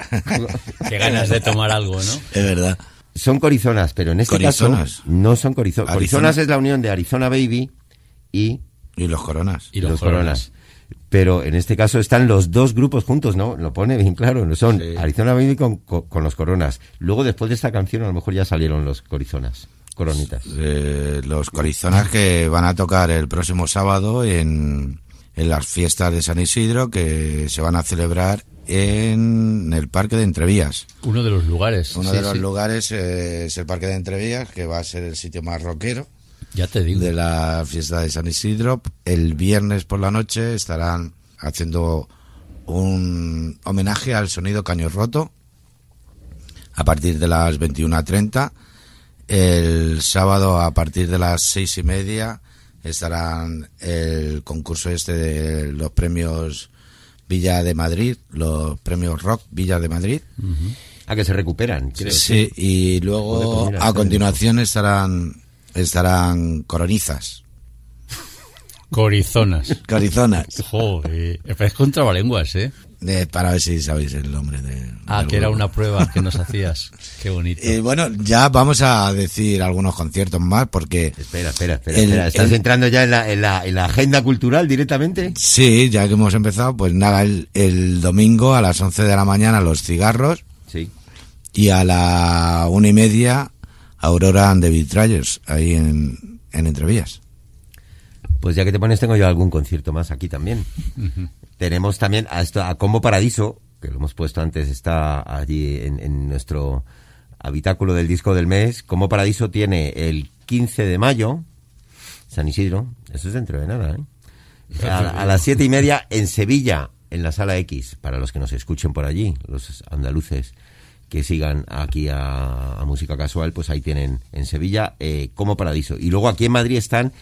Qué ganas de tomar algo, ¿no? Es verdad. Son corizonas, pero en este Corizonas. caso no son corizonas. Arizona. Corizonas es la unión de Arizona Baby y... Y los Coronas. Y los, los coronas. coronas. Pero en este caso están los dos grupos juntos, ¿no? Lo pone bien claro. No son sí. Arizona Baby con, con, con los Coronas. Luego, después de esta canción, a lo mejor ya salieron los Corizonas. Coronitas. Eh, los Corizonas que van a tocar el próximo sábado en, en las fiestas de San Isidro que se van a celebrar en el Parque de Entrevías. Uno de los lugares. Uno sí, de los sí. lugares eh, es el Parque de Entrevías, que va a ser el sitio más rockero. Ya te digo. De la fiesta de San Isidro. El viernes por la noche estarán haciendo un homenaje al sonido Caño Roto a partir de las veintiuna treinta. El sábado a partir de las seis y media estarán el concurso este de los premios Villa de Madrid, los premios Rock Villa de Madrid. Uh-huh. A que se recuperan, creo. Sí, y luego a continuación estarán estarán coronizas. Corizonas. Corizonas. Joder, es contrabalenguas, ¿eh? Eh, para ver si sabéis el nombre de... Ah, que era una prueba que nos hacías. Qué bonito. Eh, bueno, ya vamos a decir algunos conciertos más porque... Espera, espera, espera. El, espera. ¿Estás el... entrando ya en la, en, la, en la agenda cultural directamente? Sí, ya que hemos empezado, pues nada, el, el domingo a las once de la mañana Los Cigarros. Sí. Y a la una y media Aurora and the Betrayers, ahí en, en Entrevías. Pues ya que te pones, tengo yo algún concierto más aquí también. Uh-huh. Tenemos también a, esto, a Combo Paradiso, que lo hemos puesto antes, está allí en, en nuestro habitáculo del disco del mes. Combo Paradiso tiene el quince de mayo, San Isidro, eso es dentro de nada, ¿eh? A, a las siete y media en Sevilla, en la Sala X, para los que nos escuchen por allí, los andaluces que sigan aquí a, a Música Casual, pues ahí tienen en Sevilla eh, Combo Paradiso. Y luego aquí en Madrid están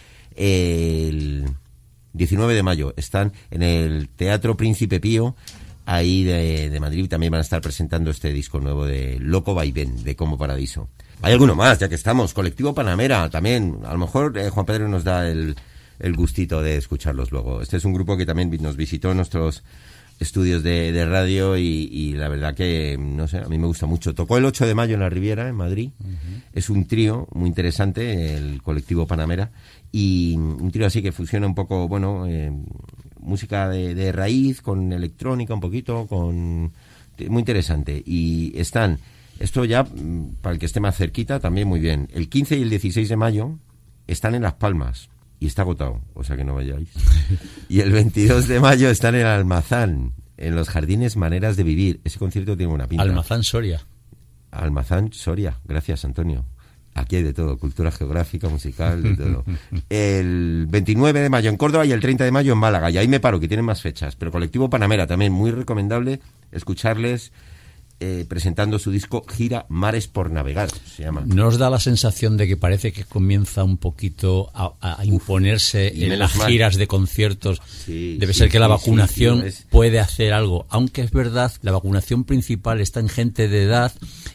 el diecinueve de mayo, están en el Teatro Príncipe Pío, ahí de, de Madrid, también van a estar presentando este disco nuevo de Loco Vaivén, de Combo Paradiso. Hay alguno más, ya que estamos, Colectivo Panamera, también, a lo mejor eh, Juan Pedro nos da el, el gustito de escucharlos luego. Este es un grupo que también nos visitó en nuestros estudios de, de radio y, y la verdad que, no sé, a mí me gusta mucho. Tocó el ocho de mayo en la Riviera, en Madrid. Uh-huh. Es un trío muy interesante, el Colectivo Panamera, y un trío así que fusiona un poco, bueno, eh, música de, de raíz con electrónica un poquito, con muy interesante. Y están, esto ya, para el que esté más cerquita, también muy bien. El quince y el dieciséis de mayo están en Las Palmas. Y está agotado, o sea que no vayáis. Y el veintidós de mayo están en Almazán, en los Jardines Maneras de Vivir. Ese concierto tiene una pinta. Almazán Soria. Almazán Soria, gracias Antonio. Aquí hay de todo, cultura geográfica, musical, de todo. El veintinueve de mayo en Córdoba y el treinta de mayo en Málaga. Y ahí me paro, que tienen más fechas. Pero Colectivo Panamera también, muy recomendable escucharles eh, presentando su disco Gira Mares por Navegar, se llama. ¿Nos da la sensación de que parece que comienza un poquito a, a imponerse Uf, en las mal. giras de conciertos? Sí, Debe sí, ser que sí, la vacunación sí, sí, es... puede hacer algo. Aunque es verdad, la vacunación principal está en gente de edad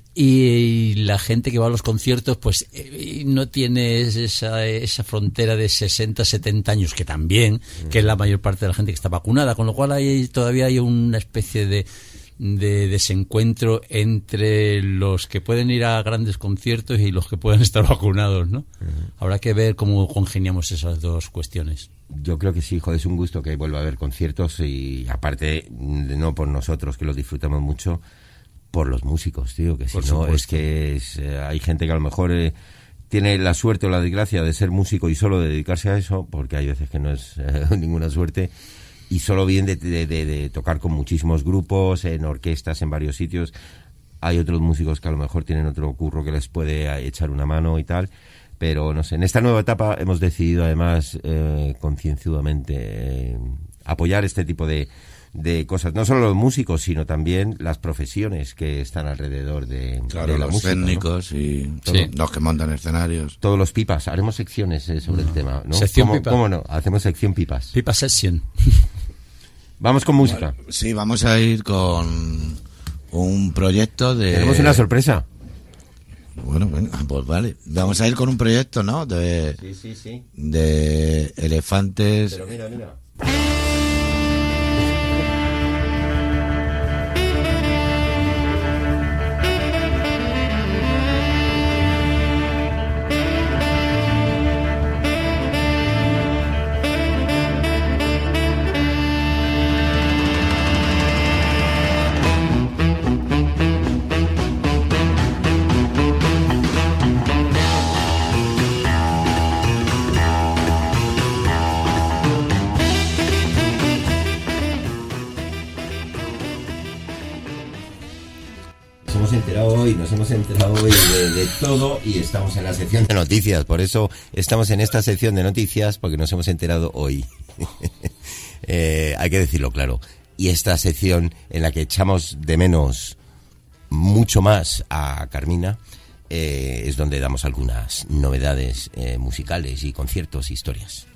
y la gente que va a los conciertos pues eh, no tiene esa, esa frontera de sesenta, setenta años, que también, mm. que es la mayor parte de la gente que está vacunada, con lo cual hay, todavía hay una especie de de desencuentro entre los que pueden ir a grandes conciertos y los que pueden estar vacunados, ¿no? Uh-huh. Habrá que ver cómo congeniamos esas dos cuestiones. Yo creo que sí, joder, es un gusto que vuelva a haber conciertos y aparte, no por nosotros que los disfrutamos mucho, por los músicos, tío, que si no es que es, eh, hay gente que a lo mejor eh, tiene la suerte o la desgracia de ser músico y solo de dedicarse a eso, porque hay veces que no es eh, ninguna suerte. Y solo bien de, de, de, de tocar con muchísimos grupos, en orquestas, en varios sitios. Hay otros músicos que a lo mejor tienen otro curro que les puede echar una mano y tal. Pero no sé, en esta nueva etapa hemos decidido además eh, concienzudamente eh, apoyar este tipo de, de cosas. No solo los músicos, sino también las profesiones que están alrededor de, claro, de la los música, técnicos, ¿no? Y todo, sí. Los que montan escenarios. Todos los pipas. Haremos secciones eh, sobre no. el tema, ¿no? Sección ¿Cómo, pipa. ¿Cómo no? Hacemos sección pipas. Pipa session. Vamos con música. Bueno, sí, vamos a ir con un proyecto de... Tenemos una sorpresa. Bueno, venga, pues vale. Vamos a ir con un proyecto, ¿no? De, sí, sí, sí. De elefantes... Pero mira, mira. nos hemos enterado hoy de, de todo y estamos en la sección de noticias. Por eso estamos en esta sección de noticias, porque nos hemos enterado hoy. eh, hay que decirlo claro. Y esta sección en la que echamos de menos mucho más a Carmina, eh, es donde damos algunas novedades eh, musicales y conciertos, historias.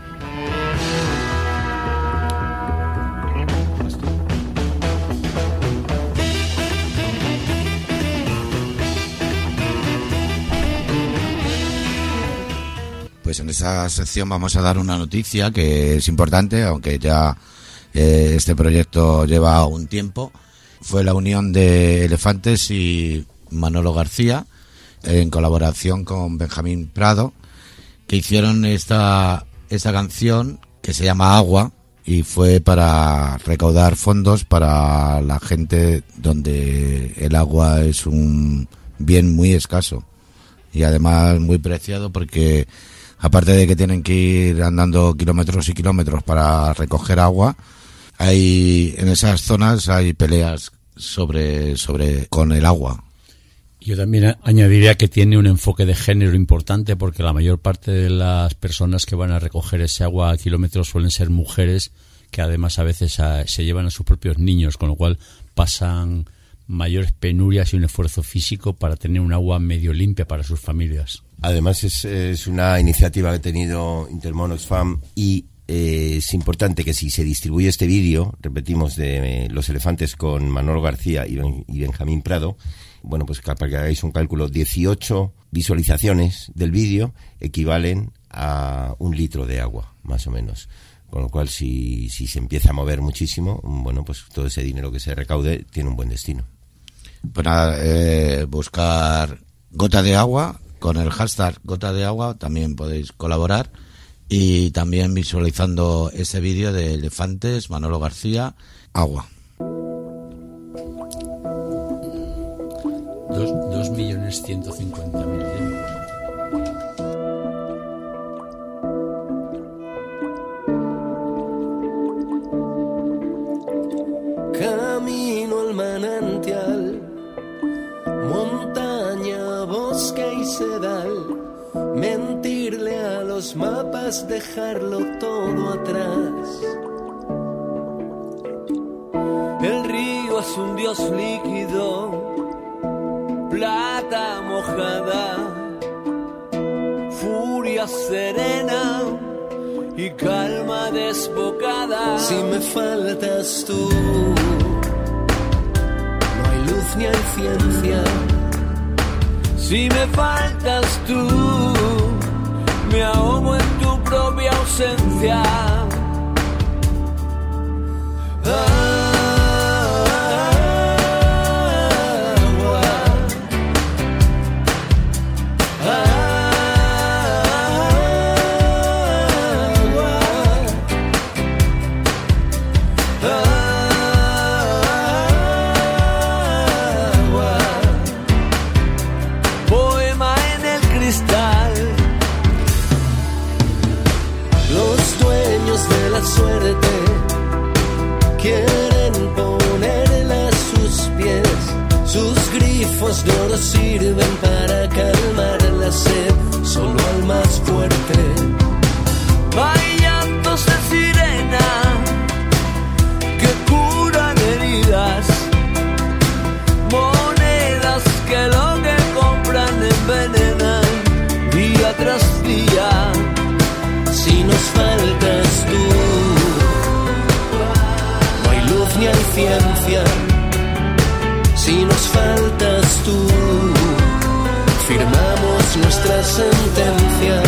Pues en esa sección vamos a dar una noticia que es importante, aunque ya eh, este proyecto lleva un tiempo. Fue la unión de Elefantes y Manolo García, en colaboración con Benjamín Prado, que hicieron esta, esta canción que se llama Agua, y fue para recaudar fondos para la gente donde el agua es un bien muy escaso y además muy preciado, porque aparte de que tienen que ir andando kilómetros y kilómetros para recoger agua, hay en esas zonas hay peleas sobre sobre con el agua. Yo también añadiría que tiene un enfoque de género importante, porque la mayor parte de las personas que van a recoger ese agua a kilómetros suelen ser mujeres, que además a veces a, se llevan a sus propios niños, con lo cual pasan mayores penurias y un esfuerzo físico para tener un agua medio limpia para sus familias. Además es, es una iniciativa que ha tenido Intermón Oxfam, y eh, es importante que si se distribuye este vídeo, repetimos, de eh, Los Elefantes con Manolo García y, ben, y Benjamín Prado, bueno, pues para que hagáis un cálculo, dieciocho visualizaciones del vídeo equivalen a un litro de agua, más o menos. Con lo cual, si, si se empieza a mover muchísimo, bueno, pues todo ese dinero que se recaude tiene un buen destino. Pues nada, eh, buscar Gota de Agua, con el hashtag Gota de Agua también podéis colaborar, y también visualizando ese vídeo de Elefantes, Manolo García, Agua. Dos, dos millones ciento cincuenta mil euros. Camino al manantial, montaña, bosque y sedal, mentirle a los mapas, dejarlo todo atrás. El río es un dios líquido, plata mojada, furia serena y calma desbocada. Si me faltas tú, no hay luz ni hay ciencia. Si me faltas tú, me ahogo en tu propia ausencia. Ah, suerte quieren ponerle a sus pies, sus grifos de oro sirven para calmar la sed, solo al más fuerte. Hay llantos de sirena que curan heridas, monedas que lo que compran envenenan día tras día. Si nos faltas tú, no hay luz ni hay ciencia. Si nos faltas tú, firmamos nuestra sentencia.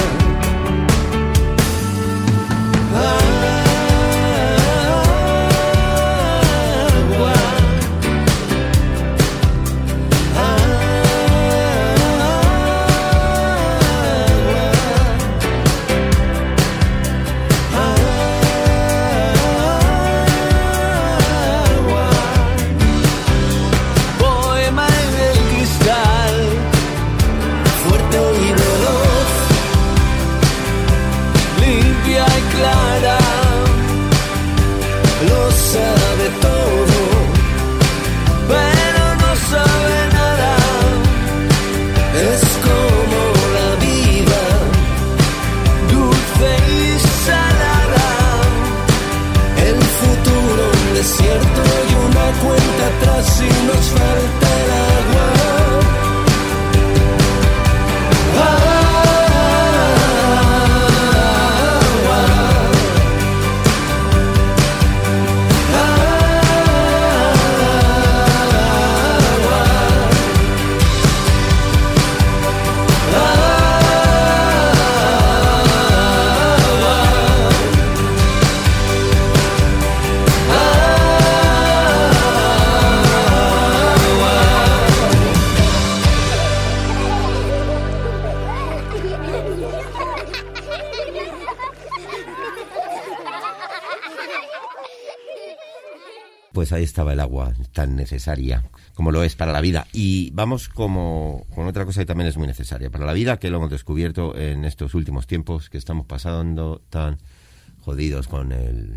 Pues ahí estaba el agua tan necesaria como lo es para la vida. Y vamos como con otra cosa que también es muy necesaria para la vida, que lo hemos descubierto en estos últimos tiempos que estamos pasando tan jodidos con el,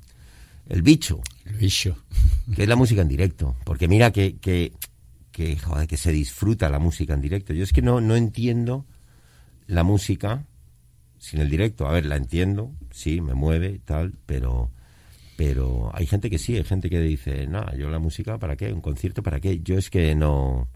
el bicho. El bicho. Que es la música en directo. Porque mira que, que, que, joder, que se disfruta la música en directo. Yo es que no, no entiendo la música sin el directo. A ver, la entiendo, sí, me mueve y tal, pero... Pero hay gente que sí, hay gente que dice, no, yo la música, ¿para qué? ¿Un concierto para qué? Yo es que no,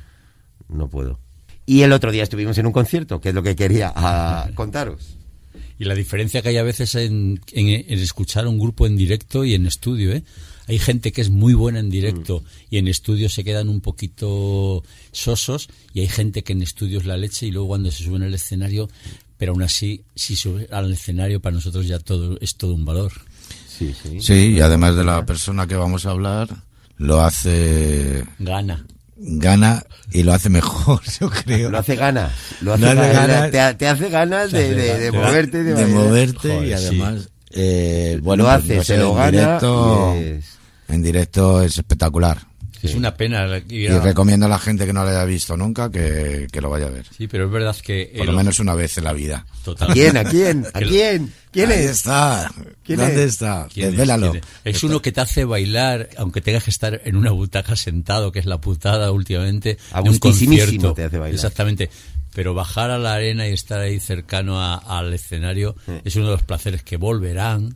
no puedo. Y el otro día estuvimos en un concierto, que es lo que quería a, contaros. Y la diferencia que hay a veces en, en, en escuchar un grupo en directo y en estudio, ¿eh? Hay gente que es muy buena en directo mm. y en estudio se quedan un poquito sosos, y hay gente que en estudio es la leche y luego cuando se suben al escenario, pero aún así, si sube al escenario para nosotros ya todo es todo un valor. Sí, sí. Sí, y además de la persona que vamos a hablar, lo hace... Gana. Gana y lo hace mejor, yo creo. Lo hace ganas. Lo hace no ganas, ganas te, te hace ganas de, de, de moverte. De, de moverte Joder, y además... Sí. Eh, bueno, lo pues, hace, no se sé, lo en gana. Directo, Es... En directo es espectacular. Sí. Es una pena. Y recomiendo a la gente que no lo haya visto nunca que, que lo vaya a ver. Sí, pero es verdad que... Por lo menos una vez en la vida. Total. ¿A quién? ¿A quién? ¿A quién? ¿Quién Ahí es? está. ¿Quién ¿Dónde es? está? ¿Quién Desvélalo. Es, es? es uno que te hace bailar, aunque tengas que estar en una butaca sentado, que es la putada últimamente. A de un concierto. Te hace bailar. Exactamente. Pero bajar a la arena y estar ahí cercano a, al escenario sí. es uno de los placeres que volverán,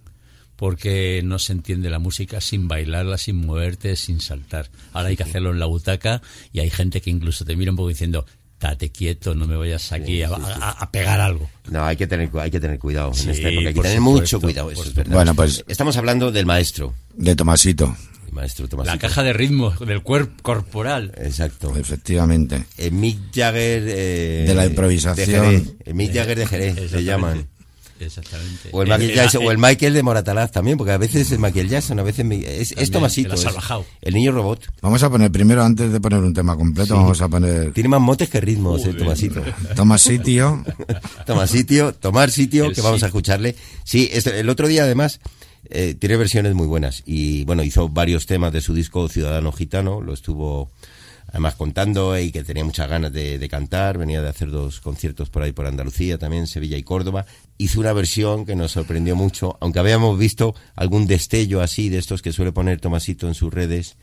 porque no se entiende la música sin bailarla, sin moverte, sin saltar. Ahora hay que hacerlo en la butaca y hay gente que incluso te mira un poco diciendo, estate quieto, no me vayas aquí sí, a, sí, sí. A, a pegar algo. No, hay que tener, hay que tener cuidado sí, en esta época, hay que por tener supuesto, mucho cuidado, eso es verdad. Bueno, pues estamos hablando del maestro. De Tomasito. El maestro Tomasito. La caja de ritmo del cuerpo corporal. Exacto. Efectivamente. El Mick Jagger... Eh, de la improvisación. De Jerez. El Mick Jagger de Jerez, se llaman. Exactamente. O el, Michael Jackson, o el Michael de Moratalaz también, porque a veces es Michael Jackson, a veces es, es Tomasito, es el niño robot. Vamos a poner primero, antes de poner un tema completo, sí. vamos a poner... Tiene más motes que ritmos, el Tomasito. Toma sitio. Toma sitio, tomar sitio, el que vamos sí. a escucharle. Sí, este, el otro día además eh, tiene versiones muy buenas y bueno, hizo varios temas de su disco Ciudadano Gitano, lo estuvo... Además contando y que tenía muchas ganas de, de cantar, venía de hacer dos conciertos por ahí por Andalucía, también Sevilla y Córdoba. Hizo una versión que nos sorprendió mucho, aunque habíamos visto algún destello así de estos que suele poner Tomasito en sus redes,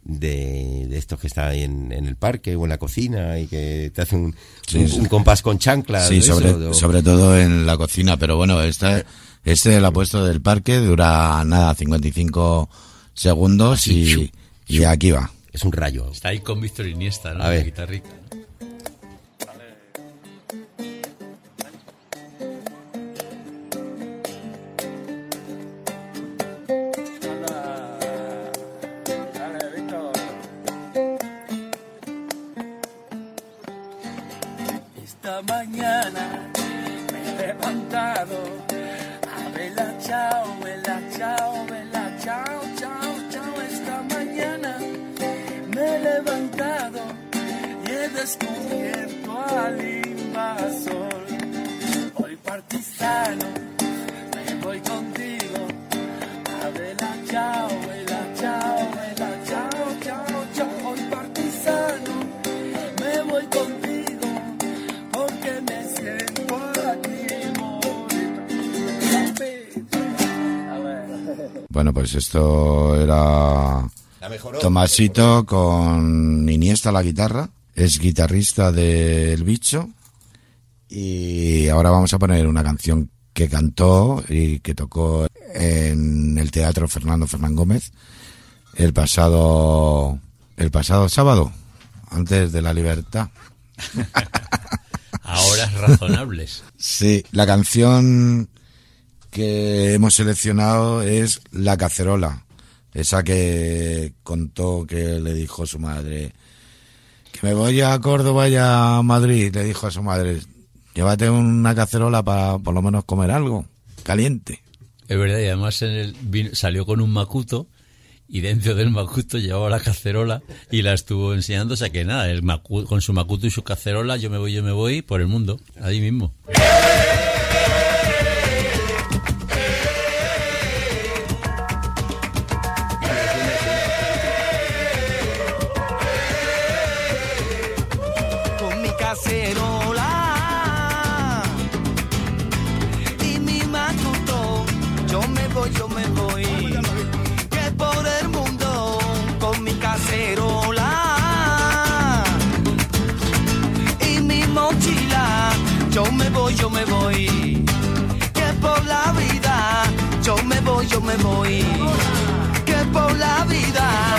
de, de estos que está ahí en, en el parque o en la cocina y que te hace un, sí, un, sí. un compás con chanclas. Sí, sobre, eso, sobre todo en la cocina, pero bueno, esta, este lo ha puesto del parque, dura nada, cincuenta y cinco segundos y, y aquí va. Es un rayo. Está ahí con Víctor Iniesta, ¿no? A ver. La guitarrita. Esta mañana me he levantado a verla chao, verla chao, verla chao, chao, chao. Esta mañana me he levantado y he descubierto al invasor. Hoy partisano, me voy contigo a verla chao, verla chao, verla chao, chao, chao. Hoy partisano, me voy contigo porque me siento aquí morir. Bueno, pues esto era Tomasito con Iniesta a la guitarra, es guitarrista del Bicho, y ahora vamos a poner una canción que cantó y que tocó en el Teatro Fernando Fernán Gómez el pasado el pasado sábado, antes de la libertad. A horas razonables. Sí, la canción que hemos seleccionado es La Cacerola, esa que contó que le dijo su madre, que me voy a Córdoba y a Madrid, le dijo a su madre, llévate una cacerola para por lo menos comer algo caliente. Es verdad, y además en el, vino, salió con un macuto y dentro del macuto llevaba la cacerola y la estuvo enseñando, o sea que nada, el macu, con su macuto y su cacerola, yo me voy, yo me voy por el mundo, ahí mismo. voy, yo me voy. Que por el mundo con mi cacerola y mi mochila, yo me voy, yo me voy. Que por la vida, yo me voy, yo me voy. Que por la vida.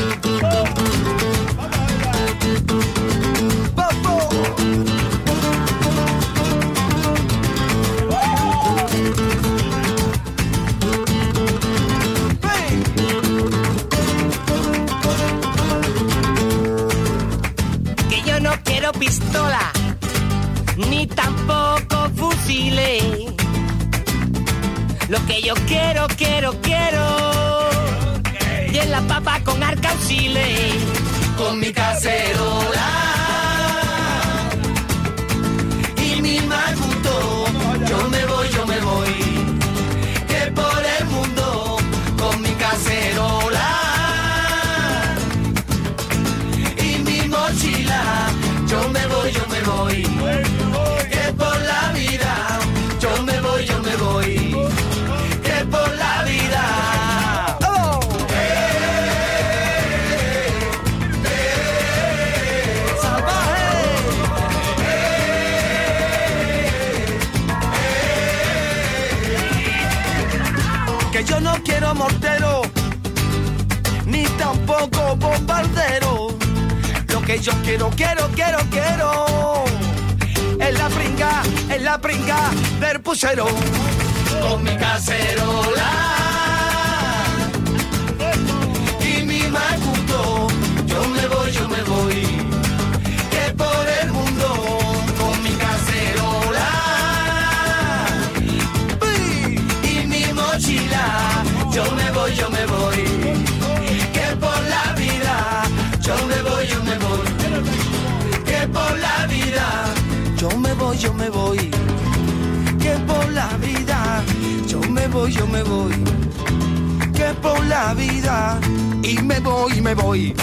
Que yo no quiero pistola, ni tampoco fusiles. Lo que yo quiero, quiero, quiero, y es la papa con arcauciles. Con mi cacerola y mi macuto, yo me voy, yo me voy. Que por el mundo con mi cacerola y mi mochila, yo me voy, yo me voy. Que por la vida, yo me voy, yo me voy. Que por la vida. ¡Oh! Que yo no quiero mortero, ni tampoco bombardero. Lo que yo quiero, quiero, quiero, quiero es la pringa, es la pringa del puchero. Con mi cacerola y mi macuto, yo me voy, yo me voy. Que por el mundo con mi cacerola y mi mochila, yo me voy, yo me voy. Que por la vida, yo me voy, yo me voy. Que por la vida, yo me voy, yo me voy. Que por la vida, yo me voy, yo me voy. Que por la vida, y me voy, y me voy.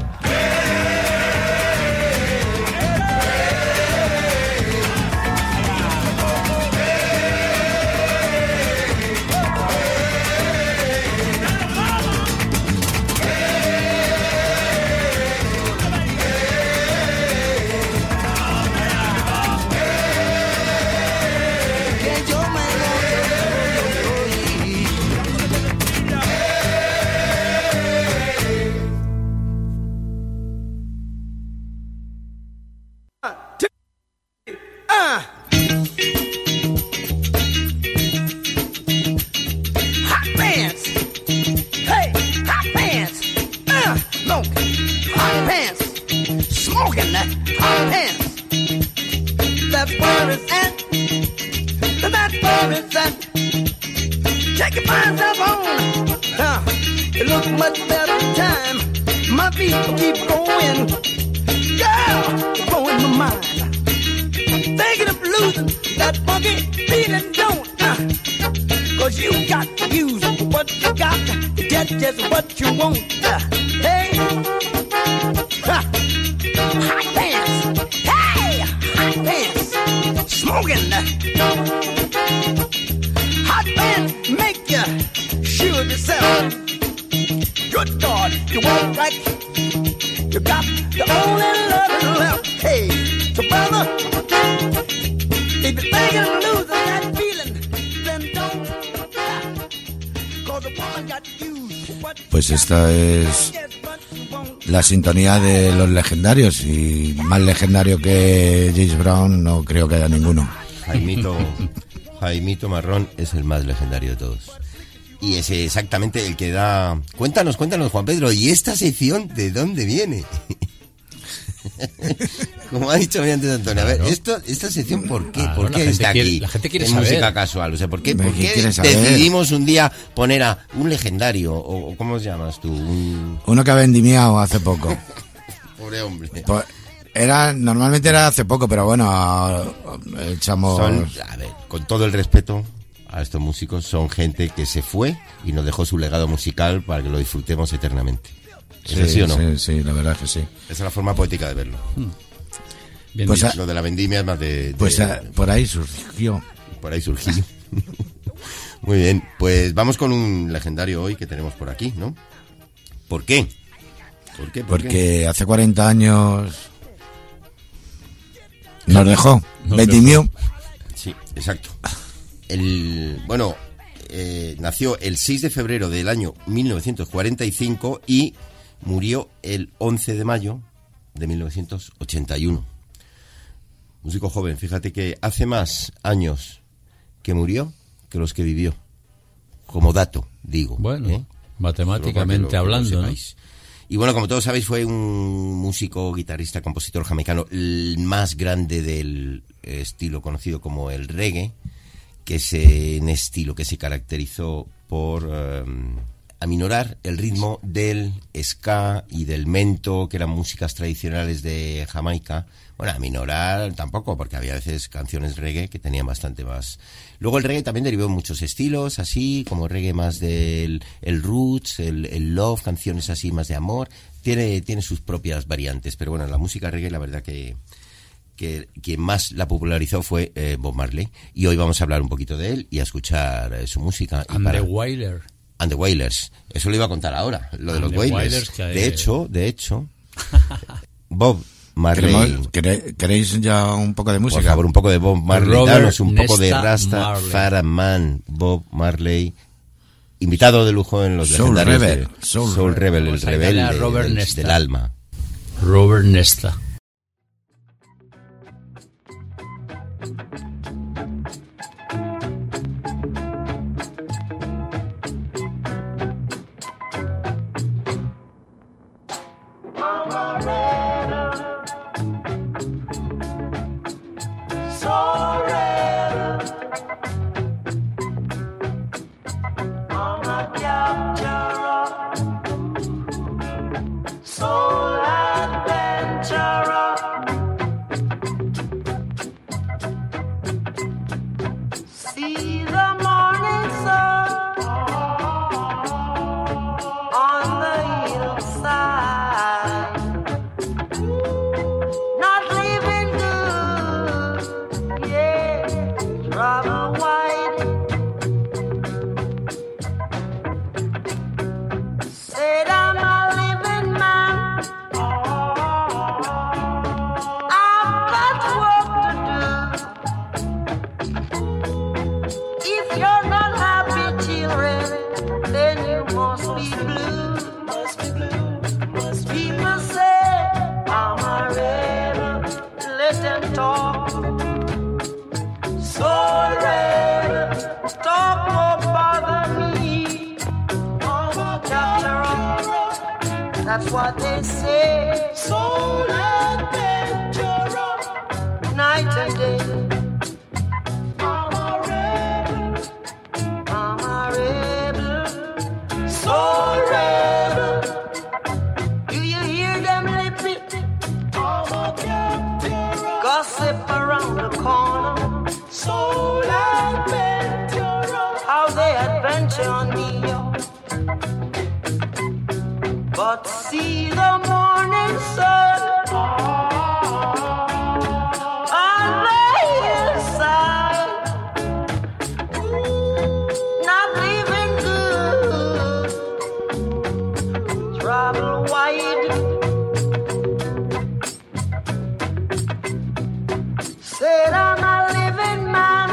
Pues esta es la sintonía de los legendarios, y más legendario que James Brown no creo que haya ninguno. Jaimito, Jaimito Marrón es el más legendario de todos. Y es exactamente el que da... Cuéntanos, cuéntanos, Juan Pedro, ¿y esta sección de dónde viene? Como ha dicho bien antes Antonio, claro. A ver, esto, esta sección, ¿por qué? Claro, ¿Por qué está quiere, aquí? La gente quiere en saber. Música Casual, o sea, ¿por qué, ¿por qué saber? decidimos un día poner a un legendario, o, o ¿cómo os llamas tú? Un... Uno que ha vendimiado hace poco. Pobre hombre. Pues, era, normalmente era hace poco, pero bueno, echamos... Son, a ver, con todo el respeto a estos músicos, son gente que se fue y nos dejó su legado musical para que lo disfrutemos eternamente. ¿Es sí, así o no? Sí, sí, la verdad es que sí. Esa es la forma poética de verlo. Hmm. Bien, pues a, lo de la vendimia es más de... de pues a, por ahí surgió. Por ahí surgió. Muy bien, pues vamos con un legendario hoy que tenemos por aquí, ¿no? ¿Por qué? ¿Por qué? ¿Por Porque qué? hace cuarenta años nos dejó, Nos Betty dejó. Mew. Sí, exacto. El, bueno, eh, nació el seis de febrero del año mil novecientos cuarenta y cinco y murió el once de mayo de mil novecientos ochenta y uno. Músico joven, fíjate que hace más años que murió que los que vivió. Como dato, digo. Bueno, ¿eh? matemáticamente Solo para que lo- hablando, que lo ¿no? sepáis. Y bueno, como todos sabéis, fue un músico, guitarrista, compositor jamaicano, el más grande del estilo conocido como el reggae, que es un estilo que se caracterizó por eh, aminorar el ritmo del ska y del mento, que eran músicas tradicionales de Jamaica. Bueno, aminorar tampoco, porque había veces canciones reggae que tenían bastante más. Luego el reggae también derivó en muchos estilos, así como reggae más del el roots, el, el love, canciones así más de amor. Tiene, tiene sus propias variantes, pero bueno, la música reggae la verdad que que quien más la popularizó fue eh, Bob Marley, y hoy vamos a hablar un poquito de él y a escuchar eh, su música. Y And para- the Wailers. And the Wailers. Eso lo iba a contar ahora, lo de And los the Wailers. Wailers, que- De hecho, de hecho, Bob Marley. Queremos- quere- ¿Queréis ya un poco de música? Por favor, un poco de Bob Marley. Robert Danos un poco de Nesta Rasta Marley. Faraman. Bob Marley. Invitado de lujo en los Soul legendarios Rebel, de- Soul Soul Rebel, el Vamos a darle a rebelde Robert del, Nesta. del alma. Robert Nesta. Soul adventurer, see the morning sun on the hillside, not living good, yeah, travel wide. Said I'm a living man, I've got work to do. If you're not happy, children, then you must be blue. People say I'm a rebel, let them talk. So rebel, talk won't bother me. I'm a capturer, that's what they say. Soul adventurer, night and day. I'm a rebel, I'm a rebel, soul rebel. Do you hear them lipping? I'm a capturer, gossip around the corner. Soul adventurer, how they adventure on me, yo. But see the morning sun on the hillside, not living good, travel wide. Said I'm a living man,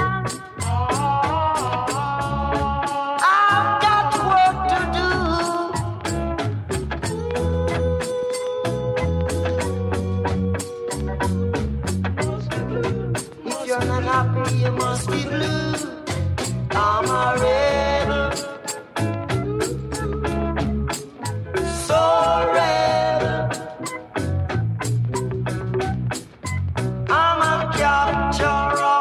I've got work to do. If you're not happy, you must be blue. I'm a rebel, so rebel. I'm a capturer,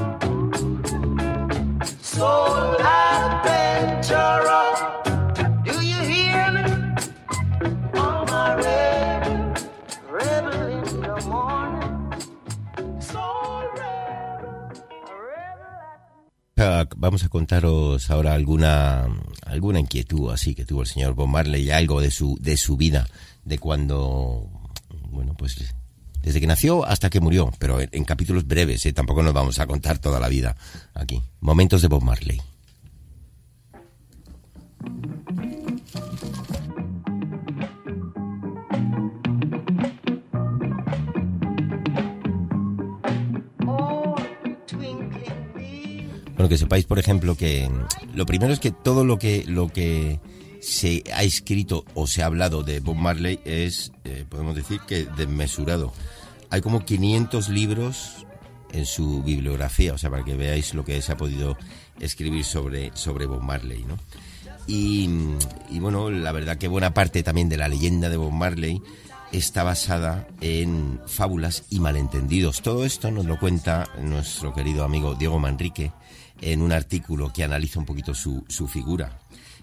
soul adventurer. Do you hear me? I'm a rebel, rebel in the morning. Soul rebel, rebel at Ah, Vamos a contaros ahora alguna alguna inquietud así que tuvo el señor Bob Marley, y algo de su de su vida, de cuando, bueno, pues desde que nació hasta que murió, pero en, en capítulos breves, ¿eh? Tampoco nos vamos a contar toda la vida aquí. Momentos de Bob Marley. Bueno, que sepáis, por ejemplo, que lo primero es que todo lo que lo que se ha escrito o se ha hablado de Bob Marley es, eh, podemos decir, que desmesurado. Hay como quinientos libros en su bibliografía, o sea, para que veáis lo que se ha podido escribir sobre, sobre Bob Marley, ¿no? Y, y bueno, la verdad que buena parte también de la leyenda de Bob Marley está basada en fábulas y malentendidos. Todo esto nos lo cuenta nuestro querido amigo Diego Manrique en un artículo que analiza un poquito su, su figura.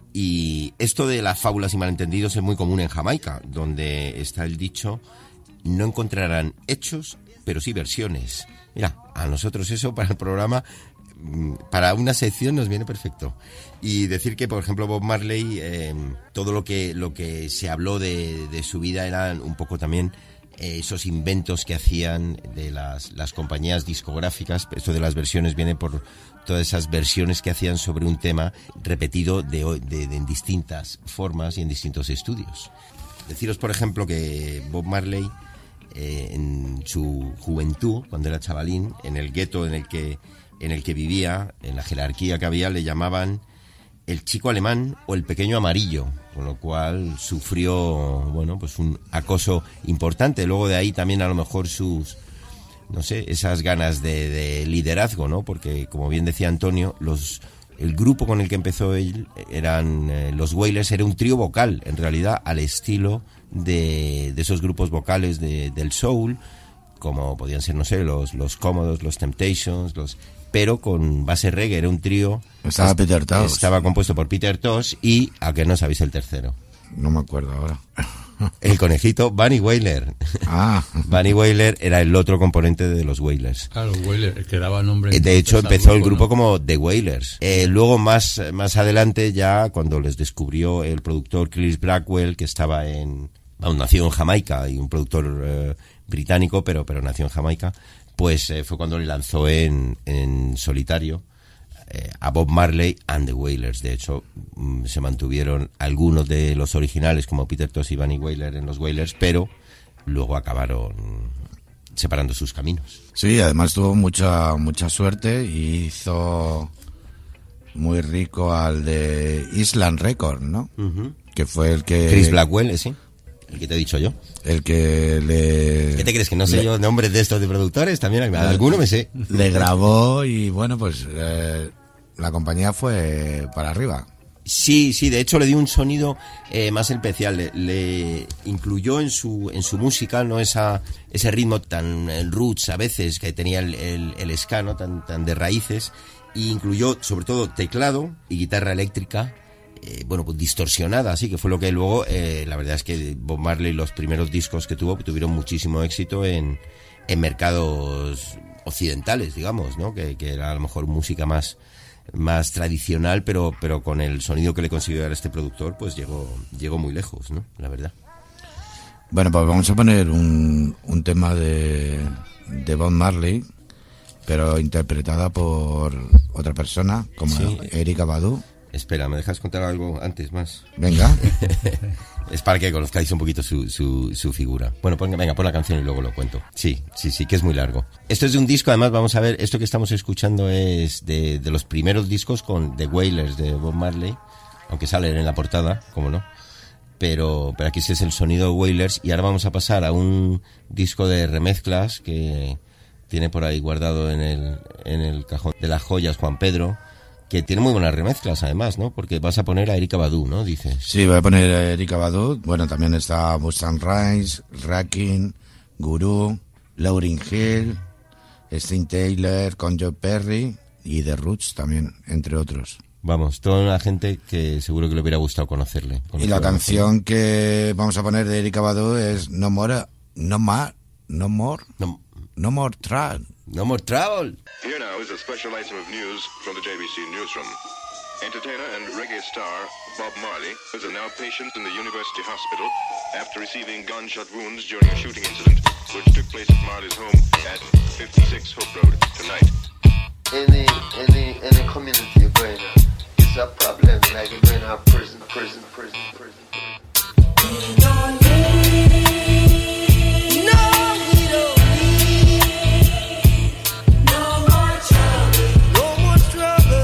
Y esto de las fábulas y malentendidos es muy común en Jamaica, donde está el dicho: no encontrarán hechos, pero sí versiones. Mira, a nosotros eso para el programa, para una sección nos viene perfecto. Y decir que, por ejemplo, Bob Marley, eh, todo lo que lo que se habló de, de su vida eran un poco también eh, esos inventos que hacían de las, las compañías discográficas. Esto de las versiones viene por todas esas versiones que hacían sobre un tema repetido de, de, de en distintas formas y en distintos estudios. Deciros, por ejemplo, que Bob Marley, eh, en su juventud, cuando era chavalín, en el gueto en el que en el que vivía, en la jerarquía que había, le llamaban el chico alemán o el pequeño amarillo, con lo cual sufrió, bueno, pues un acoso importante. Luego de ahí también a lo mejor sus, no sé, esas ganas de, de liderazgo, ¿no? Porque, como bien decía Antonio, los el grupo con el que empezó él eran eh, los Wailers, era un trío vocal, en realidad, al estilo de, de esos grupos vocales de, del soul, como podían ser, no sé, los, los Cómodos, los Temptations, los... pero con base reggae. Era un trío. Estaba est- Peter Tosh. Estaba compuesto por Peter Tosh y, ¿a qué no sabéis el tercero? No me acuerdo ahora. El conejito, Bunny Wailer. Ah. Bunny Wailer era el otro componente de los Wailers. Claro, Wailer, el que daba nombre. De hecho, empezó el grupo, ¿no?, como The Wailers. Eh, luego, más, más adelante, ya cuando les descubrió el productor Chris Blackwell, que estaba en... Bueno, nació en Jamaica, y un productor eh, británico, pero, pero nació en Jamaica, pues eh, fue cuando le lanzó en, en solitario eh, a Bob Marley and the Wailers. De hecho, mm, se mantuvieron algunos de los originales, como Peter Tosh y Bunny Wailer, en los Wailers, pero luego acabaron separando sus caminos. Sí, además tuvo mucha mucha suerte y hizo muy rico al de Island Records, ¿no? Uh-huh. Que fue el que... Chris Blackwell, ¿sí? El que te he dicho yo. El que le... ¿Qué te crees? ¿Que no sé le, yo nombres de estos de productores? También alguno me sé. Le grabó y, bueno, pues eh, la compañía fue para arriba. Sí, sí, de hecho le dio un sonido eh, más especial. Le, le incluyó en su en su música, no esa ese ritmo tan el roots a veces que tenía el, el, el ska, ¿no?, tan, tan de raíces. Y incluyó sobre todo teclado y guitarra eléctrica, Eh, bueno, pues distorsionada, así que fue lo que luego, eh, la verdad es que Bob Marley, los primeros discos que tuvo, tuvieron muchísimo éxito en, en mercados occidentales, digamos, ¿no? Que, que era a lo mejor música más, más tradicional, pero, pero con el sonido que le consiguió dar este productor, pues llegó, llegó muy lejos, ¿no? La verdad. Bueno, pues vamos a poner un, un tema de, de Bob Marley, pero interpretada por otra persona, como sí. Erykah Badu. Espera, ¿me dejas contar algo antes más? Venga. Es para que conozcáis un poquito su, su, su figura. Bueno, pon, venga, pon la canción y luego lo cuento. Sí, sí, sí, que es muy largo. Esto es de un disco, además, vamos a ver, esto que estamos escuchando es de, de los primeros discos con The Wailers de Bob Marley, aunque salen en la portada, cómo no. Pero, pero aquí sí es el sonido Wailers, y ahora vamos a pasar a un disco de remezclas que tiene por ahí guardado en el, en el cajón de las joyas Juan Pedro, que tiene muy buenas remezclas, además, ¿no? Porque vas a poner a Erykah Badu, ¿no? Dices. Sí, voy a poner a Erykah Badu. Bueno, también está Busta Rhymes, Rakim, Guru, Lauryn Hill, Sting Taylor, Conjo Perry y The Roots también, entre otros. Vamos, toda una gente que seguro que le hubiera gustado conocerle. Y la canción que vamos a poner de Erykah Badu es No More, No More, No More, No, no More Trouble. No More Trouble. Here now is a special item of news from the J B C Newsroom. Entertainer and reggae star Bob Marley is a now patient in the University Hospital after receiving gunshot wounds during a shooting incident which took place at Marley's home at fifty-six Hope Road tonight. Any, any, any community you're going to, it's a problem, like you're going to prison, prison, prison, prison, prison. Trouble.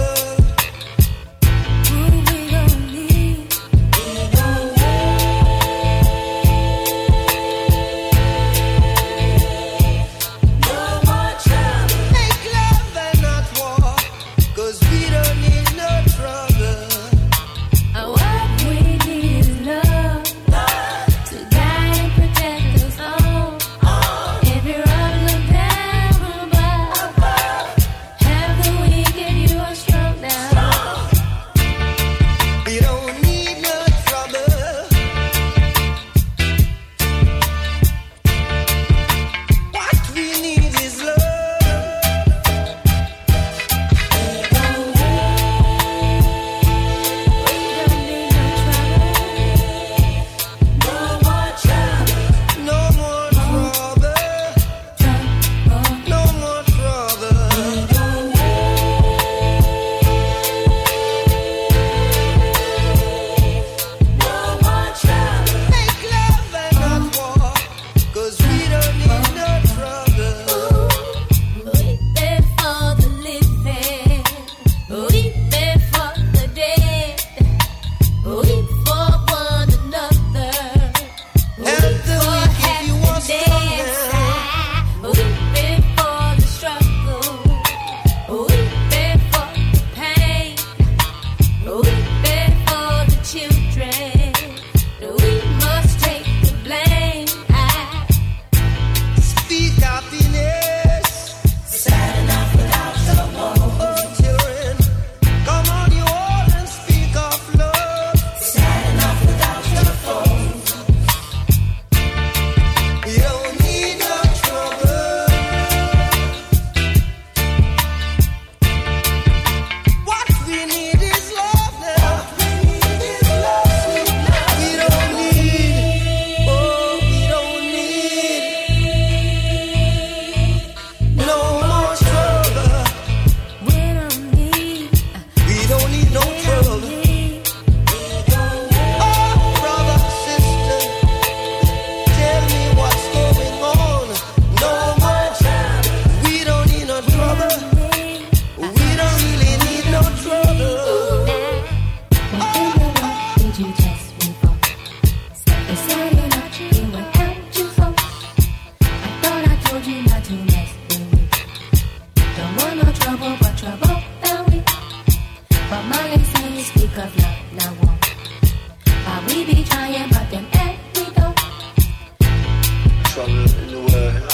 think of love, now what? But we be trying, but them eh, we don't. Trouble in the world.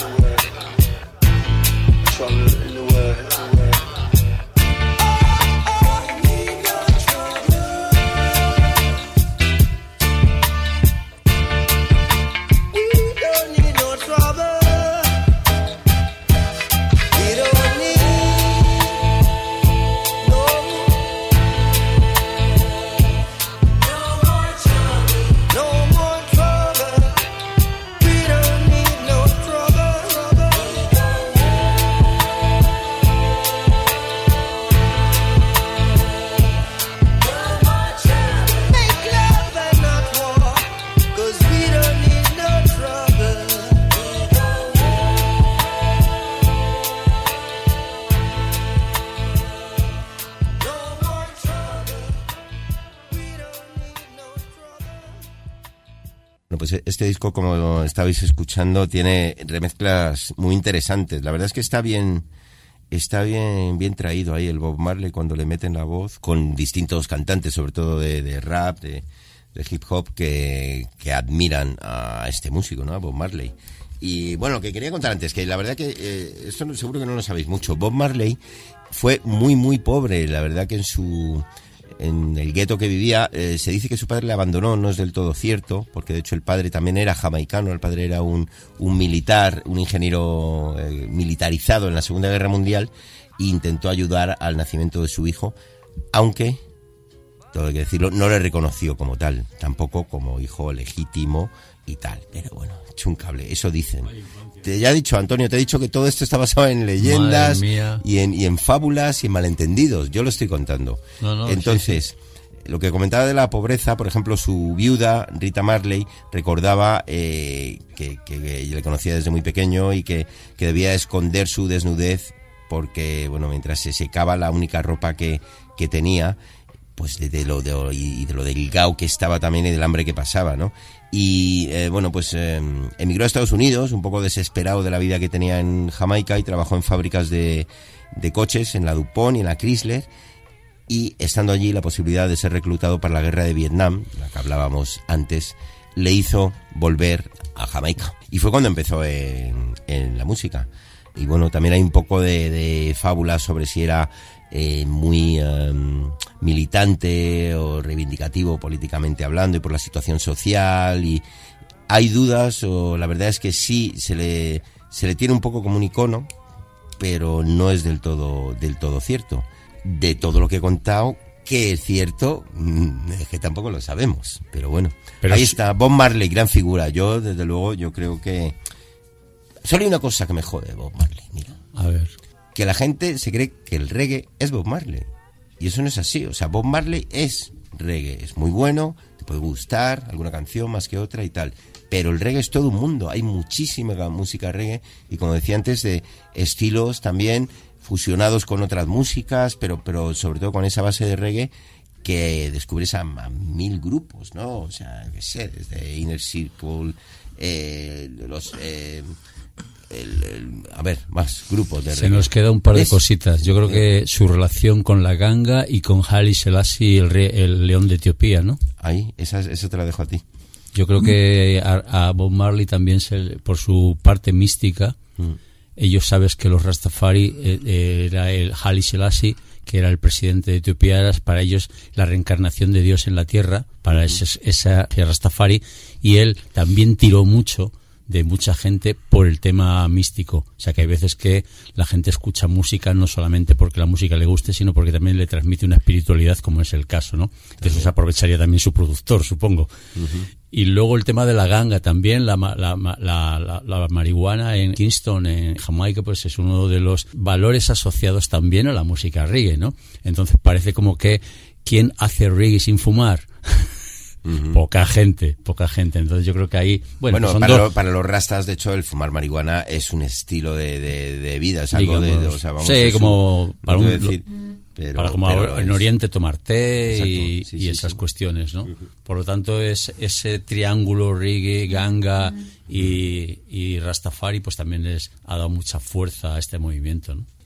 Trouble in the world. Pues este disco, como estabais escuchando, tiene remezclas muy interesantes. La verdad es que está bien, está bien, bien traído ahí el Bob Marley cuando le meten la voz, con distintos cantantes, sobre todo de, de rap, de, de hip hop, que, que admiran a este músico, ¿no? A Bob Marley. Y bueno, lo que quería contar antes, que la verdad que eh, esto no, seguro que no lo sabéis mucho. Bob Marley fue muy, muy pobre. La verdad que en su... en el gueto que vivía, eh, se dice que su padre le abandonó, no es del todo cierto, porque de hecho el padre también era jamaicano, el padre era un, un militar, un ingeniero eh, militarizado en la Segunda Guerra Mundial, e intentó ayudar al nacimiento de su hijo, aunque, todo hay que decirlo, no le reconoció como tal, tampoco como hijo legítimo y tal, pero bueno, hecho un cable, eso dicen. Te ya he dicho, Antonio, te he dicho que todo esto está basado en leyendas y en, y en fábulas y en malentendidos. Yo lo estoy contando. No, no, Entonces, sí, sí. Lo que comentaba de la pobreza, por ejemplo, su viuda, Rita Marley, recordaba eh, que, que, que le conocía desde muy pequeño y que, que debía esconder su desnudez porque, bueno, mientras se secaba la única ropa que, que tenía, pues de, de lo de, y de lo delgado que estaba también y del hambre que pasaba, ¿no? Y eh, bueno, pues eh, emigró a Estados Unidos, un poco desesperado de la vida que tenía en Jamaica, y trabajó en fábricas de, de coches, en la DuPont y en la Chrysler, y estando allí la posibilidad de ser reclutado para la guerra de Vietnam, la que hablábamos antes, le hizo volver a Jamaica. Y fue cuando empezó en, en la música. Y bueno, también hay un poco de, de fábulas sobre si era eh, muy um, militante o reivindicativo políticamente hablando y por la situación social, y hay dudas, o la verdad es que sí se le se le tiene un poco como un icono, pero no es del todo del todo cierto. De todo lo que he contado, que es cierto, es que tampoco lo sabemos, pero bueno, pero ahí sí está Bob Marley, gran figura. Yo desde luego yo creo que solo hay una cosa que me jode Bob Marley, mira, a ver, que la gente se cree que el reggae es Bob Marley, y eso no es así. O sea, Bob Marley es reggae, es muy bueno, te puede gustar alguna canción más que otra y tal, pero el reggae es todo un mundo, hay muchísima música reggae, y como decía antes, de estilos también fusionados con otras músicas, pero pero sobre todo con esa base de reggae que descubres a, a mil grupos, ¿no? O sea, qué sé, desde Inner Circle, eh, los... Eh, El, el, a ver, más grupos de Se reggae. nos queda un par de es, cositas. Yo creo que su relación con la ganga y con Haile Selassie, el, rey, el león de Etiopía, ¿no? Ahí, esa, esa te la dejo a ti. Yo creo que a, a Bob Marley también, se, por su parte mística, mm. ellos sabes que los Rastafari eh, era el Haile Selassie, que era el presidente de Etiopía, era para ellos la reencarnación de Dios en la tierra, para mm. ese, esa Rastafari, y él también tiró mucho de mucha gente por el tema místico. O sea, que hay veces que la gente escucha música no solamente porque la música le guste, sino porque también le transmite una espiritualidad, como es el caso, ¿no? De eso se aprovecharía también su productor, supongo. Uh-huh. Y luego el tema de la ganga también, la, la, la, la, la marihuana en Kingston, en Jamaica, pues es uno de los valores asociados también a la música reggae, ¿no? Entonces parece como que ¿quién hace reggae sin fumar? Uh-huh. Poca gente, poca gente. Entonces yo creo que ahí... Bueno, bueno pues son para, dos... lo, para los rastas, de hecho, el fumar marihuana es un estilo de, de, de vida, es algo digamos, de, de... O sea, vamos, sí, como... Un, para, un, decir, pero, para como pero en es... Oriente tomar té. Exacto, y, sí, y sí, esas sí. cuestiones, ¿no? Uh-huh. Por lo tanto, es ese triángulo reggae, ganga uh-huh. y, y Rastafari, pues también les ha dado mucha fuerza a este movimiento, ¿no?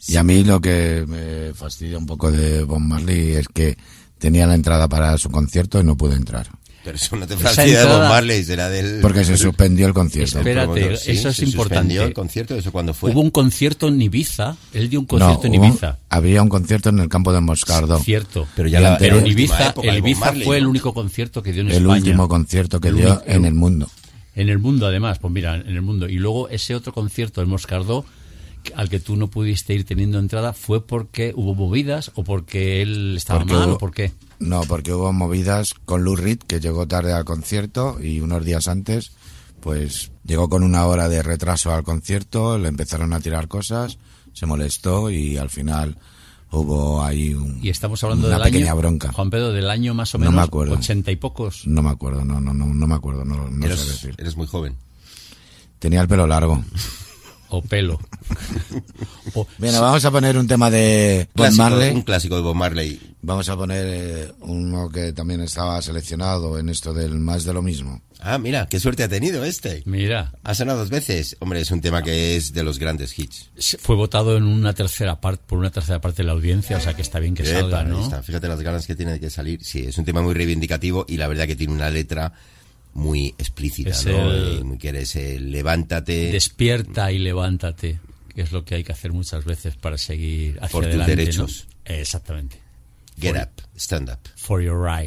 Y a mí lo que me fastidia un poco de Bob Marley es que tenía la entrada para su concierto y no pude entrar. Pero eso no te fastidia de Bob Marley, será del... Porque se suspendió el concierto. Espérate, sí, eso es se importante. suspendió el concierto, ¿eso cuándo fue? Hubo un concierto en Ibiza, él dio un concierto no, en hubo, Ibiza. Había un concierto en el campo de Moscardó. Cierto, pero ya la, pero en la Ibiza, época el de Bob Ibiza Marley, fue ¿no? el único concierto que dio en el España. El último concierto que el dio único, en el mundo. En el mundo, además, pues mira, en el mundo. Y luego ese otro concierto en Moscardó, al que tú no pudiste ir teniendo entrada, ¿fue porque hubo movidas o porque él estaba Porque mal hubo- o por qué? No, porque hubo movidas con Lou Reed, que llegó tarde al concierto y unos días antes, pues llegó con una hora de retraso al concierto, le empezaron a tirar cosas, se molestó y al final hubo ahí un, Y estamos hablando una del pequeña año, bronca. Juan Pedro, del año más o No menos me acuerdo. ochenta y pocos. No me acuerdo, no, no, no, no me acuerdo, no, no eres, sé decir. eres muy joven. Tenía el pelo largo. O pelo. o, Bueno, vamos a poner un tema de Bob Clásico, Marley. un clásico de Bob Marley. Vamos a poner eh, uno que también estaba seleccionado en esto del más de lo mismo. Ah, mira, qué suerte ha tenido este. Mira. Ha sonado dos veces. Hombre, es un tema que es de los grandes hits. Fue votado en una tercera parte por una tercera parte de la audiencia, o sea que está bien que Epa, salga, ahí ¿no? está. Fíjate las ganas que tiene de que salir. Sí, es un tema muy reivindicativo y la verdad que tiene una letra muy explícita, Es ¿no? el- Y muy que eres el levántate. Despierta y levántate, que es lo que hay que hacer muchas veces para seguir hacia Por tus adelante, derechos. ¿no? Exactamente. Get For- up, stand up. For your right.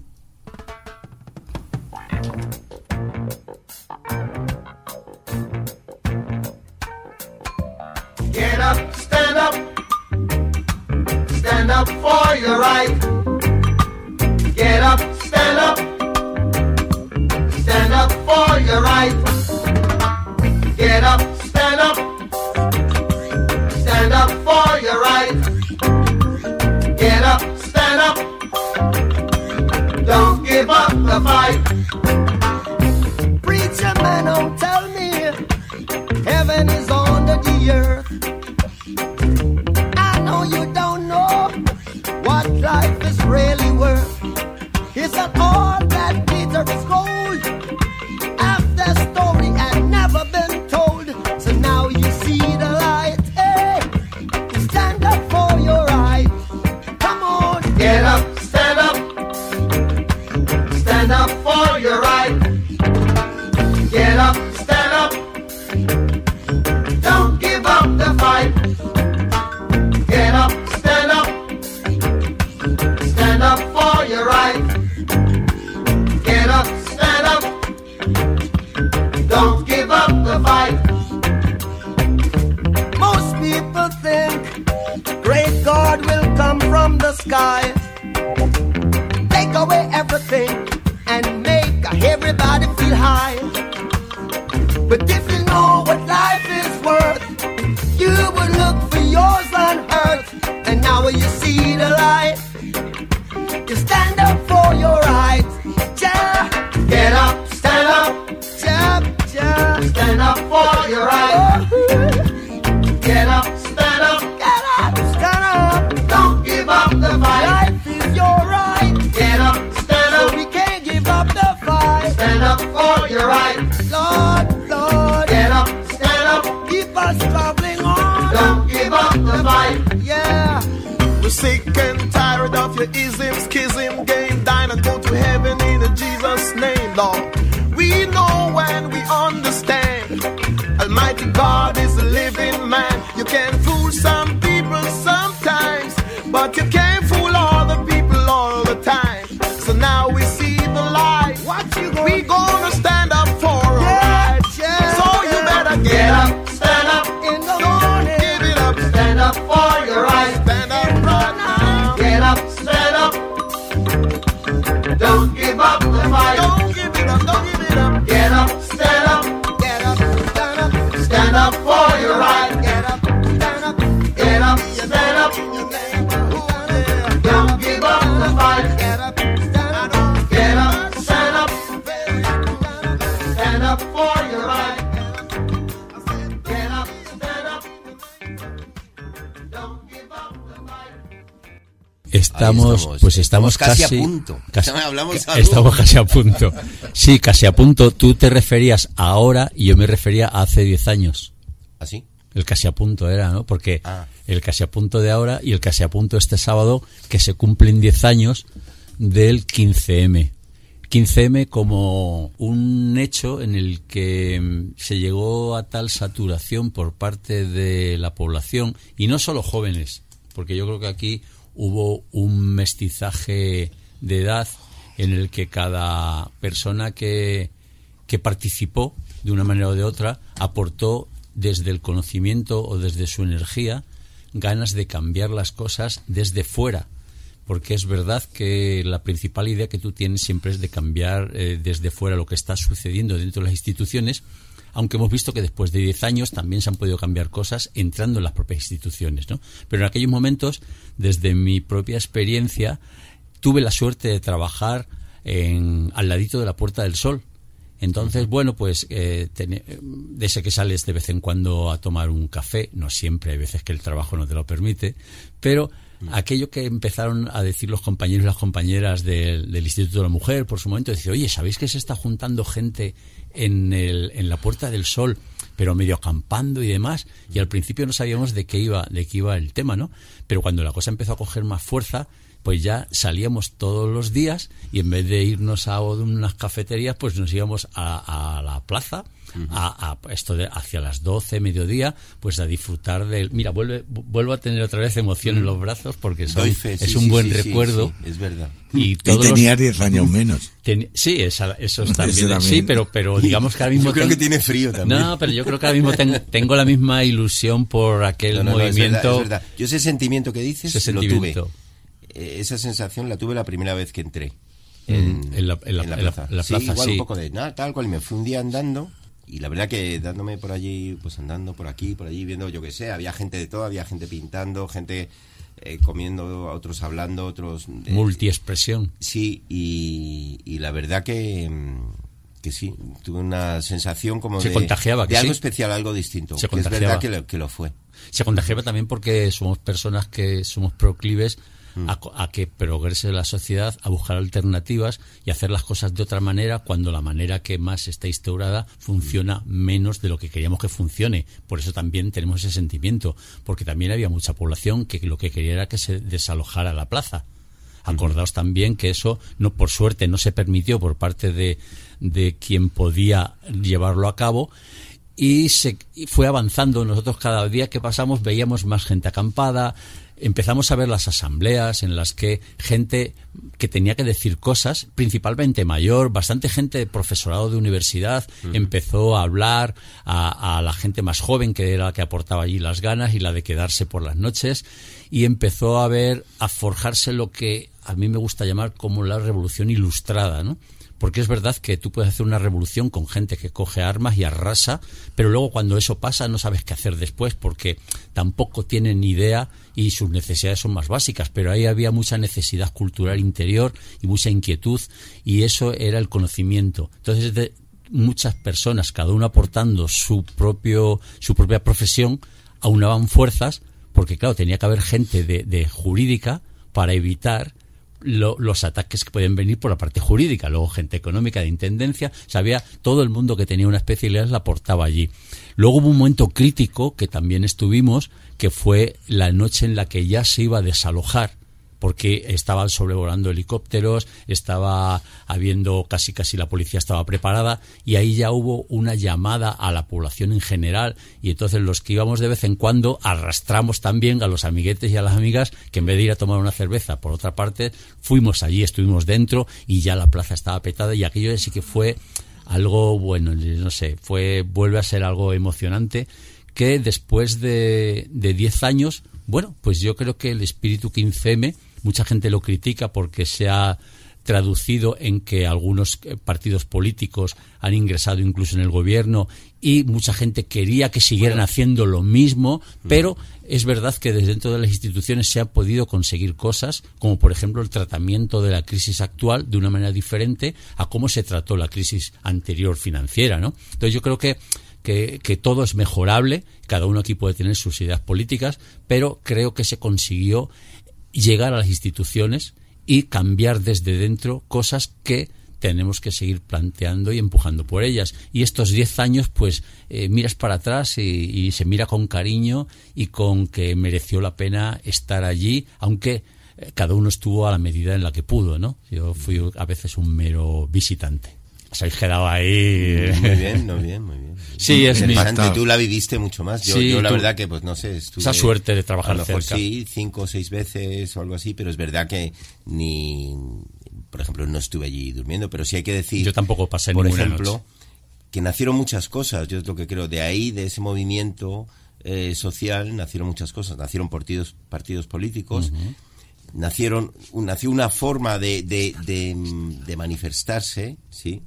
Get up, stand up. Stand up for your right. Get up, stand up. Stand up for your right. Get up, stand up. Stand up for your right. Get up, stand up. Don't give up the fight. Preacher man, don't tell me heaven is under the earth. I know you don't know what life is really worth. It's not all that glitter is gold. Half the story had never been told. So now you see the light. Hey, stand up for your right. Come on. Get up, stand up. Stand up for your right. Get up, stand up. Don't give up the fight. Get up, stand up. Stand up for your right. Get up, stand up. Don't give up the fight. Most people think great God will come from the sky, take away everything and make everybody feel high. But if you know what life is worth, you would look for yours on earth. And now when you see the light, you stand up for your rights. Yeah. Get up, stand up. Yeah, yeah. Stand up for your right. Get up, stand up. Get up, stand up. Don't give up the fight. Life is your right. Get up, stand up. So we can't give up the fight. Stand up for your right. Lord, Lord. Get up, stand up. Keep us traveling on. Don't give up the fight. Yeah. We're sick and tired of your ism, schism, game, dine and go to heaven in Jesus' name, Lord. We know and we understand. Almighty God is a living man. You can fool some people sometimes, but you can't fool all the people all the time. So now we see the light. What you gonna We gonna stand up for our Yeah, rights. yeah, So you yeah. better get, Get up. up, stand up. In the Don't morning. give it up. Stand up for your right. Stand up right now. Get up, stand up. Don't give up the fight. Don't give it up. Don't give it up. Get up, stand up. Get up, stand up. Stand up for your right. Get up, stand up. Get up, stand up. Don't give up the fight. Get up, stand up. Get up, stand up. Stand up for your right. Get up, stand up. Don't give up the fight. Estamos, estamos, pues estamos, estamos casi casi a punto. casi- Hablamos a estamos punto. casi a punto. Sí, casi a punto. Tú te referías a ahora y yo me refería a hace diez años. ¿Así? El casi a punto era, ¿no? Porque ah. el casi a punto de ahora y el casi a punto este sábado, que se cumplen diez años del quince eme. quince eme como un hecho en el que se llegó a tal saturación por parte de la población, y no solo jóvenes, porque yo creo que aquí hubo un mestizaje de edad en el que cada persona que, que participó de una manera o de otra aportó desde el conocimiento o desde su energía ganas de cambiar las cosas desde fuera. Porque es verdad que la principal idea que tú tienes siempre es de cambiar eh, desde fuera lo que está sucediendo dentro de las instituciones, aunque hemos visto que después de diez años también se han podido cambiar cosas entrando en las propias instituciones, ¿no? Pero en aquellos momentos, desde mi propia experiencia, tuve la suerte de trabajar en, al ladito de la Puerta del Sol. Entonces, bueno, pues eh, ten, de ese que sales de vez en cuando a tomar un café, no siempre, hay veces que el trabajo no te lo permite, pero aquello que empezaron a decir los compañeros y las compañeras del, del Instituto de la Mujer por su momento, decir, oye, ¿sabéis que se está juntando gente en, el, en la Puerta del Sol, pero medio acampando y demás? Y al principio no sabíamos de qué iba, de qué iba el tema, ¿no? Pero cuando la cosa empezó a coger más fuerza, pues ya salíamos todos los días y en vez de irnos a unas cafeterías, pues nos íbamos a, a la plaza, uh-huh. a, a esto de hacia las doce, mediodía, pues a disfrutar del... Mira, vuelve, vuelvo a tener otra vez emoción uh-huh. en los brazos porque son, fe, es sí, un sí, buen sí, recuerdo. Sí, sí, es verdad. Y, todos y tenías diez años menos. Ten, sí, esa, eso también, también. Sí, pero, pero digamos que ahora mismo... Yo creo ten, que tiene frío también. No, pero yo creo que ahora mismo ten, tengo la misma ilusión por aquel no, no, movimiento. No, es verdad, es verdad. Yo ese sentimiento que dices ese lo sentimiento. tuve. Esa sensación la tuve la primera vez que entré en, mm, en, la, en, la, en la en la plaza. La sí, plaza, igual sí. un poco de nada, tal cual, y me fui un día andando y la verdad que dándome por allí, pues andando por aquí, por allí, viendo yo qué sé, había gente de todo, había gente pintando, gente eh, comiendo, otros hablando, otros... Eh, multiexpresión. Sí, y, y la verdad que... que sí, tuve una sensación como se de, contagiaba, de algo sí. especial, algo distinto. Se que es verdad que lo, que lo fue. Se contagiaba también porque somos personas que somos proclives a, a que progrese la sociedad, a buscar alternativas y hacer las cosas de otra manera cuando la manera que más está instaurada funciona menos de lo que queríamos que funcione. Por eso también tenemos ese sentimiento, porque también había mucha población que lo que quería era que se desalojara la plaza. Acordaos también que eso, no por suerte, no se permitió por parte de, de quien podía llevarlo a cabo, y se y fue avanzando. Nosotros cada día que pasamos veíamos más gente acampada, empezamos a ver las asambleas en las que gente que tenía que decir cosas, principalmente mayor, bastante gente de profesorado de universidad, uh-huh. empezó a hablar a, a la gente más joven, que era la que aportaba allí las ganas y la de quedarse por las noches, y empezó a ver, a forjarse lo que a mí me gusta llamar como la revolución ilustrada, ¿no? Porque es verdad que tú puedes hacer una revolución con gente que coge armas y arrasa, pero luego cuando eso pasa no sabes qué hacer después porque tampoco tienen ni idea y sus necesidades son más básicas. Pero ahí había mucha necesidad cultural interior y mucha inquietud, y eso era el conocimiento. Entonces, de muchas personas, cada uno aportando su propio su propia profesión, aunaban fuerzas, porque claro, tenía que haber gente de, de jurídica para evitar Lo, los ataques que pueden venir por la parte jurídica, luego gente económica, de intendencia, sabía, todo el mundo que tenía una especialidad la aportaba allí. Luego hubo un momento crítico que también estuvimos, que fue la noche en la que ya se iba a desalojar, porque estaban sobrevolando helicópteros, estaba habiendo casi casi la policía estaba preparada, y ahí ya hubo una llamada a la población en general, y entonces los que íbamos de vez en cuando arrastramos también a los amiguetes y a las amigas que en vez de ir a tomar una cerveza por otra parte, fuimos allí, estuvimos dentro y ya la plaza estaba petada, y aquello sí que fue algo bueno, no sé, fue vuelve a ser algo emocionante, que después de de diez años, bueno, pues yo creo que el espíritu quince eme, mucha gente lo critica porque se ha traducido en que algunos partidos políticos han ingresado incluso en el gobierno y mucha gente quería que siguieran haciendo lo mismo, pero es verdad que desde dentro de las instituciones se han podido conseguir cosas, como por ejemplo el tratamiento de la crisis actual de una manera diferente a cómo se trató la crisis anterior financiera, ¿no? Entonces yo creo que Que, que todo es mejorable, cada uno aquí puede tener sus ideas políticas, pero creo que se consiguió llegar a las instituciones y cambiar desde dentro cosas que tenemos que seguir planteando y empujando por ellas. Y estos diez años, pues, eh, miras para atrás y, y se mira con cariño y con que mereció la pena estar allí, aunque eh, cada uno estuvo a la medida en la que pudo, ¿no? Yo fui a veces un mero visitante. Os habéis quedado ahí. Muy bien, muy bien, muy bien. Sí, es interesante. Mi... Tú la viviste mucho más. Yo, sí, yo la tú... verdad que, pues no sé, estuve... Esa suerte de trabajar a lo mejor cerca. Sí, cinco o seis veces o algo así, pero es verdad que ni... Por ejemplo, no estuve allí durmiendo, pero sí hay que decir... Yo tampoco pasé por ninguna ejemplo, noche. Que nacieron muchas cosas. Yo es lo que creo. De ahí, de ese movimiento eh, social, nacieron muchas cosas. Nacieron partidos, partidos políticos... Uh-huh. Nacieron, nació una forma de, de, de, de manifestarse, ¿sí?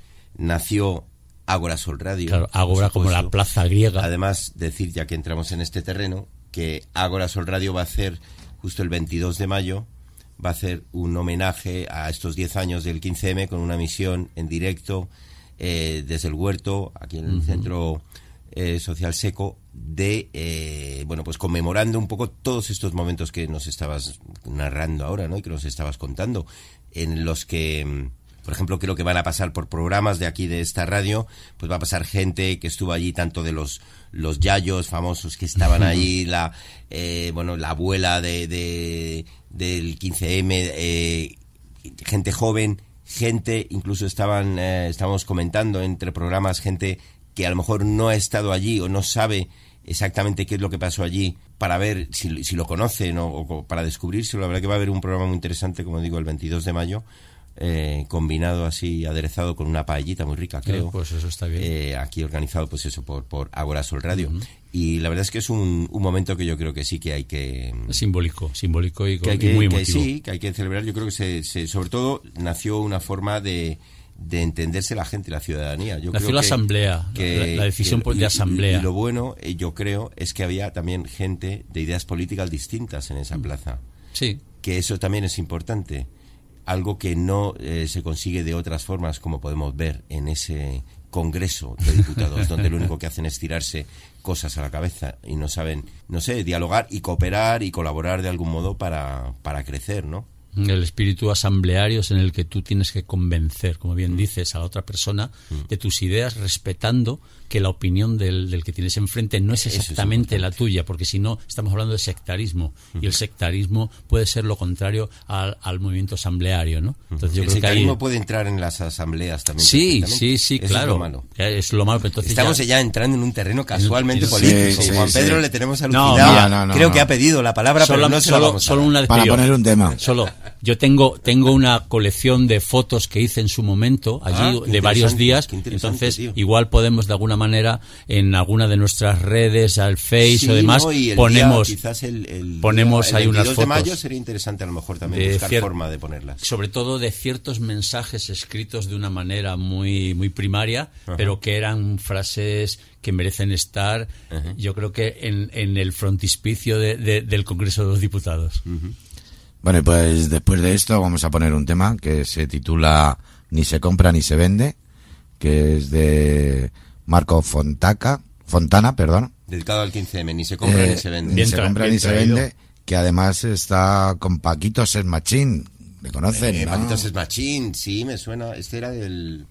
Nació Ágora Sol Radio. Claro, Ágora como la plaza griega. Además, decir, ya que entramos en este terreno, que Ágora Sol Radio va a hacer, justo el veintidós de mayo, va a hacer un homenaje a estos diez años del quince eme con una emisión en directo eh, desde el Huerto, aquí en el uh-huh. Centro eh, Social Seco, de, eh, bueno, pues conmemorando un poco todos estos momentos que nos estabas narrando ahora, ¿no? Y que nos estabas contando, en los que... Por ejemplo, creo que van a pasar por programas de aquí de esta radio, pues va a pasar gente que estuvo allí, tanto de los los yayos famosos que estaban allí, la eh, bueno la abuela de, de del quince eme, eh, gente joven, gente, incluso estaban eh, estábamos comentando entre programas, gente que a lo mejor no ha estado allí o no sabe exactamente qué es lo que pasó allí, para ver si, si lo conocen o, o para descubrirse. La verdad que va a haber un programa muy interesante, como digo, el veintidós de mayo. Eh, combinado así, aderezado con una paellita muy rica, creo. Pues eso está bien. Eh, aquí organizado, pues eso, por, por Ágora Sol Radio. Uh-huh. Y la verdad es que es un, un momento que yo creo que sí que hay que... Simbólico, simbólico y, que hay que, y muy que emotivo. Sí, que hay que celebrar. Yo creo que se, se, sobre todo nació una forma de, de entenderse la gente, la ciudadanía. Yo nació creo la que, asamblea, que, la, la decisión que, de y, asamblea. Y, y lo bueno, eh, yo creo, es que había también gente de ideas políticas distintas en esa plaza. Sí. Que eso también es importante. Algo que no eh, se consigue de otras formas, como podemos ver en ese Congreso de Diputados, donde lo único que hacen es tirarse cosas a la cabeza y no saben, no sé, dialogar y cooperar y colaborar de algún modo para, para crecer, ¿no? El espíritu asambleario es en el que tú tienes que convencer, como bien dices, a la otra persona mm. de tus ideas, respetando que la opinión del, del que tienes enfrente no es exactamente es la tuya, porque si no estamos hablando de sectarismo, mm. y el sectarismo puede ser lo contrario al, al movimiento asambleario, ¿no? Entonces, yo el creo sectarismo que ahí... puede entrar en las asambleas también. Sí, sí, sí, eso claro. Es lo malo. Es lo malo. Pero entonces estamos ya... ya entrando en un terreno casualmente sí, político. Sí, Juan sí, Pedro sí. le tenemos alucinado. No, no, no, creo no. que ha pedido la palabra, solo, pero no se solo, la vamos a solo una Para poner un tema. Solo. Yo tengo tengo una colección de fotos que hice en su momento allí ah, de varios días, entonces tío. igual podemos de alguna manera en alguna de nuestras redes, al Face sí, o demás, no, y el ponemos día, quizás el, el ponemos día, ahí el unas fotos. de mayo sería interesante a lo mejor también buscar cier- forma de ponerlas. Sobre todo de ciertos mensajes escritos de una manera muy muy primaria, uh-huh. pero que eran frases que merecen estar, uh-huh. yo creo que en, en el frontispicio de, de, del Congreso de los Diputados. Uh-huh. Bueno, pues después de esto vamos a poner un tema que se titula Ni se compra ni se vende, que es de Marco Fontaca, Fontana, perdón. Dedicado al quince eme, ni se compra eh, ni se vende. Ni se compra ni se vende, que además está con Paquito Sesmachín. ¿Le conocen? Eh, ¿no? Paquito Sesmachín, sí, me suena. Este era del...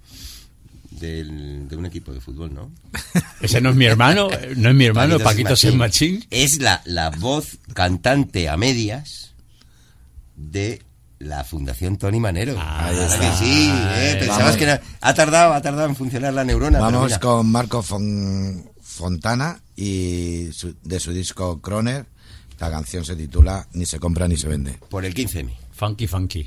Del, de un equipo de fútbol, ¿no? Ese no es mi hermano, no es mi hermano, Paquito Sesmachín. Es la, la voz cantante a medias de la Fundación Tony Manero. Ah, ¿verdad que sí? ¿eh? Pensabas que era, ha tardado, ha tardado en funcionar la neurona. Vamos pero con Marco Fon, Fontana y su, de su disco Croner. La canción se titula Ni se compra ni se vende. Por el quince eme. Funky, funky.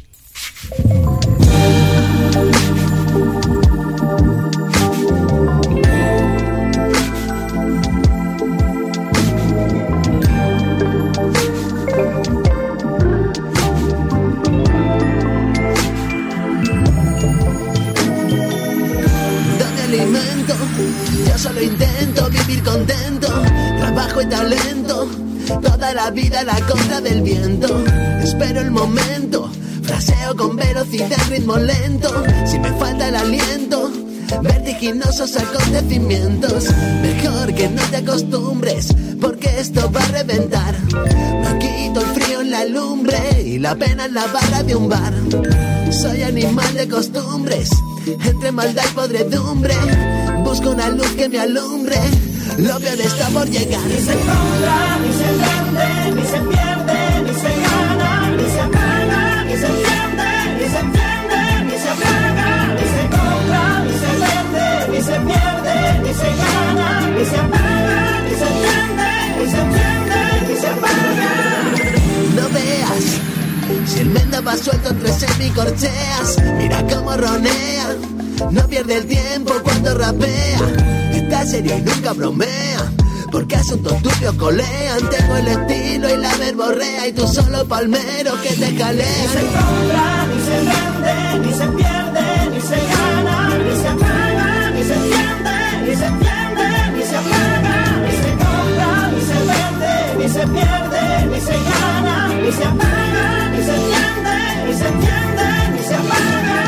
Yo solo intento vivir contento, trabajo y talento, toda la vida a la contra del viento. Espero el momento, fraseo con velocidad, ritmo lento. Si me falta el aliento, vertiginosos acontecimientos. Mejor que no te acostumbres, porque esto va a reventar. Me quito el frío en la lumbre y la pena en la barra de un bar. Soy animal de costumbres, entre maldad y podredumbre. Busco una luz que me alumbre, lo peor está por llegar. Ni se compra, ni se vende, ni se pierde, ni se gana, ni se apaga, ni se enciende, ni se entiende, ni se apaga, ni se compra, ni se vende, ni se pierde, ni se gana, ni se apaga, ni se entiende, ni se entiende, ni se apaga. No veas, si el menda va suelto entre semicorcheas, mira cómo ronea, no pierde el tiempo cuando rapea. Está serio y nunca bromea, porque asuntos turbios colean. Tengo el estilo y la verborrea, y tú solo palmero que te jalean. Ni se compra, ni se vende, ni se pierde, ni se gana, ni se apaga, ni se enciende, ni se entiende, ni se apaga. Ni se compra, ni se vende, ni se pierde, ni se gana, ni se apaga, ni se entiende, ni se entiende, ni se apaga.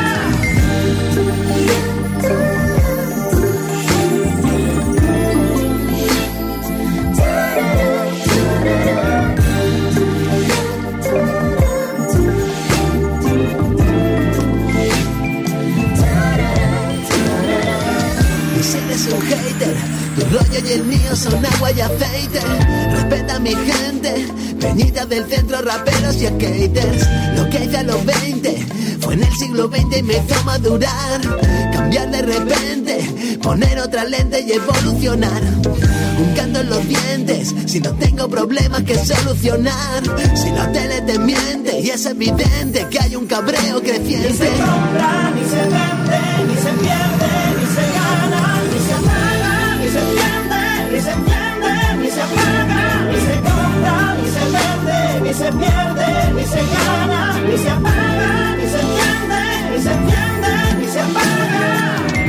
Si eres un hater, tu rollo y el mío son agua y aceite. Respeta a mi gente, peñitas del centro, raperos y skaters. Lo que hice a los veinte fue en el siglo veinte y me hizo madurar. Cambiar de repente, poner otra lente y evolucionar. Un canto en los dientes, si no tengo problemas que solucionar. Si la tele te miente y es evidente que hay un cabreo creciente. Ni se compra, ni se vende, ni se pierde, ni se gana, ni se apaga, ni se entiende, ni se entiende, ni se apaga. Ni se compra, ni se vende, ni se pierde, ni se gana, ni se apaga, ni se entiende, ni se entiende, ni se apaga.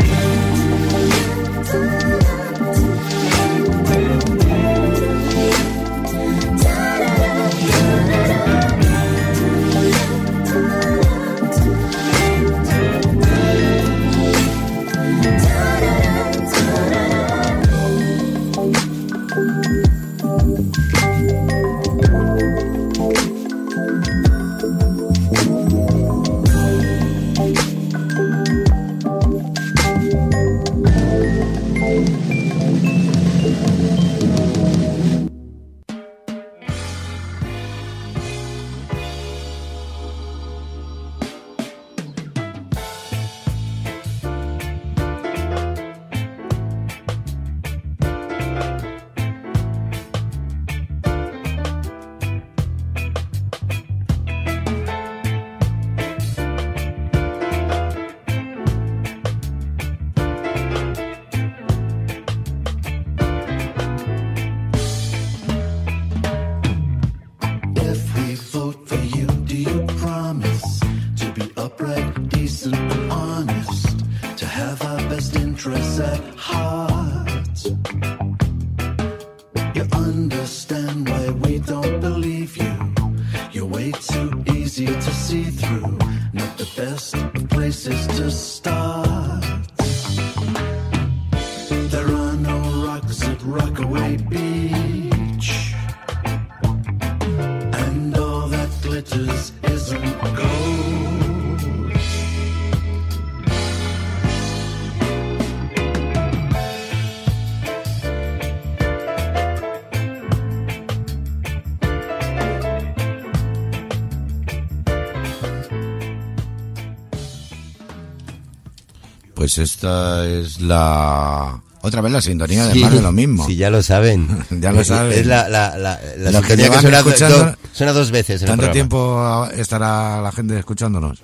Pues esta es la... Otra vez la sintonía de Sí, más de lo mismo. Sí, ya lo saben. Ya lo saben. Es la, la, la, la Lo que sintonía que llevan suena, escuchando- do- suena dos veces en el ¿Tanto programa. tiempo estará la gente escuchándonos?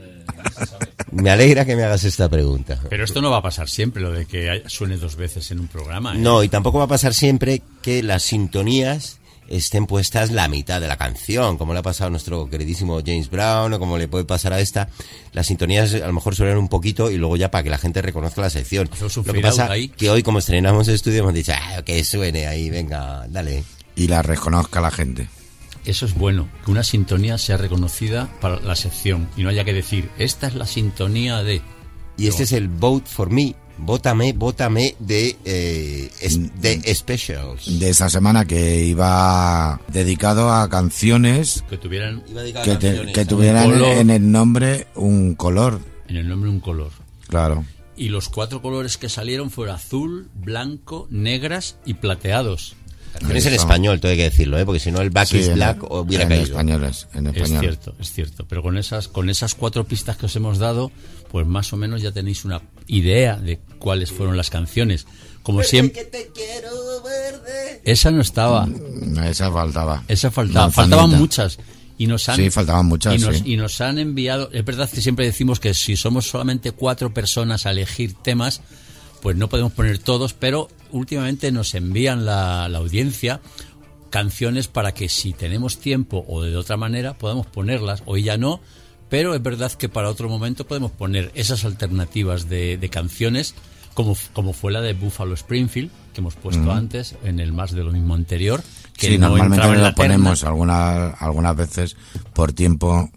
Me alegra que me hagas esta pregunta. Pero esto no va a pasar siempre, lo de que hay- suene dos veces en un programa. ¿eh? No, y tampoco va a pasar siempre que las sintonías estén puestas la mitad de la canción, como le ha pasado a nuestro queridísimo James Brown, o como le puede pasar a esta. Las sintonías a lo mejor suenan un poquito y luego ya para que la gente reconozca la sección. Hacemos un Lo que fade out pasa ahí. que hoy, como estrenamos el estudio, hemos dicho, ah, que suene ahí, venga, dale. Y la reconozca la gente. Eso es bueno, que una sintonía sea reconocida para la sección y no haya que decir, esta es la sintonía de... Y este es el Vote for Me, Vótame, Vótame de, eh, es, de Specials. De esa semana que iba dedicado a canciones que tuvieran, que, te, que tuvieran en el nombre un color. En el nombre un color. Claro. Y los cuatro colores que salieron fueron azul, blanco, negras y plateados. Canciones en español, todo hay que decirlo, ¿eh? Porque si no el Back sí, is en, Black hubiera en caído. Españoles, en español. Es cierto, es cierto. Pero con esas, con esas cuatro pistas que os hemos dado, pues más o menos ya tenéis una idea de cuáles fueron las canciones. Como siempre. Que te quiero, verde. Esa no estaba. Esa faltaba. Esa faltaba. Manzanita. Faltaban muchas. Y nos han, sí, faltaban muchas. Y nos, sí. y nos han enviado. Es verdad que siempre decimos que si somos solamente cuatro personas a elegir temas, pues no podemos poner todos, pero últimamente nos envían la, la audiencia canciones para que si tenemos tiempo o de otra manera podamos ponerlas. Hoy ya no, pero es verdad que para otro momento podemos poner esas alternativas de, de canciones, como, como fue la de Buffalo Springfield, que hemos puesto mm. antes, en el Más de lo Mismo anterior. Que sí, no normalmente en lo la ponemos algunas, algunas veces por tiempo.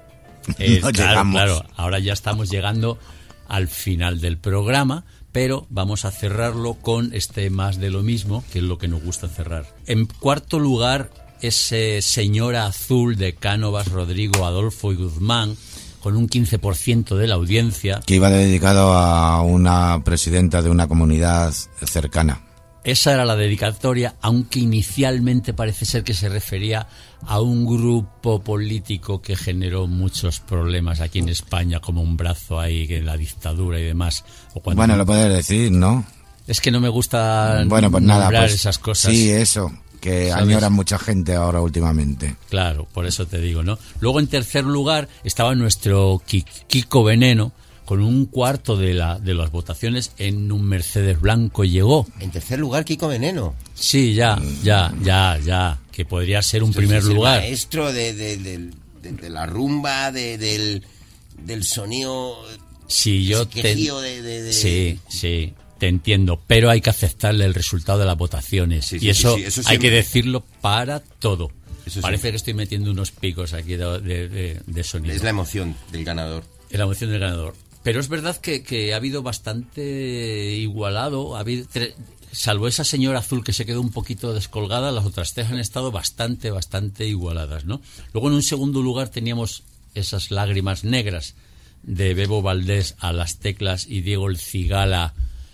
Eh, no claro, llegamos. claro, ahora ya estamos llegando al final del programa, pero vamos a cerrarlo con este Más de lo Mismo, que es lo que nos gusta cerrar. En cuarto lugar, ese Señora Azul de Cánovas, Rodrigo, Adolfo y Guzmán, con un quince por ciento de la audiencia. Que iba dedicado a una presidenta de una comunidad cercana. Esa era la dedicatoria, aunque inicialmente parece ser que se refería a un grupo político que generó muchos problemas aquí en España, como un brazo ahí en la dictadura y demás. O cuando bueno, no... lo puedes decir, ¿no? Es que no me gusta bueno, pues nada, nombrar pues, esas cosas. Sí, eso, que ¿sabes? añora mucha gente ahora últimamente. Claro, por eso te digo, ¿no? Luego, en tercer lugar, estaba nuestro Kiko Veneno, con un cuarto de la de las votaciones en un Mercedes blanco llegó. En tercer lugar, Kiko Veneno. Sí, ya, ya, ya, ya, que podría ser un Esto primer es lugar. El maestro de, de, de, de, de la rumba, de, del, del sonido. Sí, yo te... de, de, de... Sí, sí, te entiendo, pero hay que aceptarle el resultado de las votaciones. Sí, sí, y eso, sí, sí, eso hay siempre. que decirlo para todo. Eso Parece siempre. que estoy metiendo unos picos aquí de, de, de, de sonido. Es la emoción del ganador. Es la emoción del ganador. Pero es verdad que, que ha habido bastante igualado, ha habido tre... salvo esa Señora Azul que se quedó un poquito descolgada, las otras tres han estado bastante, bastante igualadas, ¿no? Luego, en un segundo lugar, teníamos esas Lágrimas Negras de Bebo Valdés a las teclas y Diego El Cigala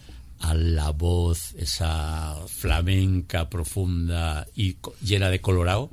a la voz, esa flamenca, profunda y llena de colorado.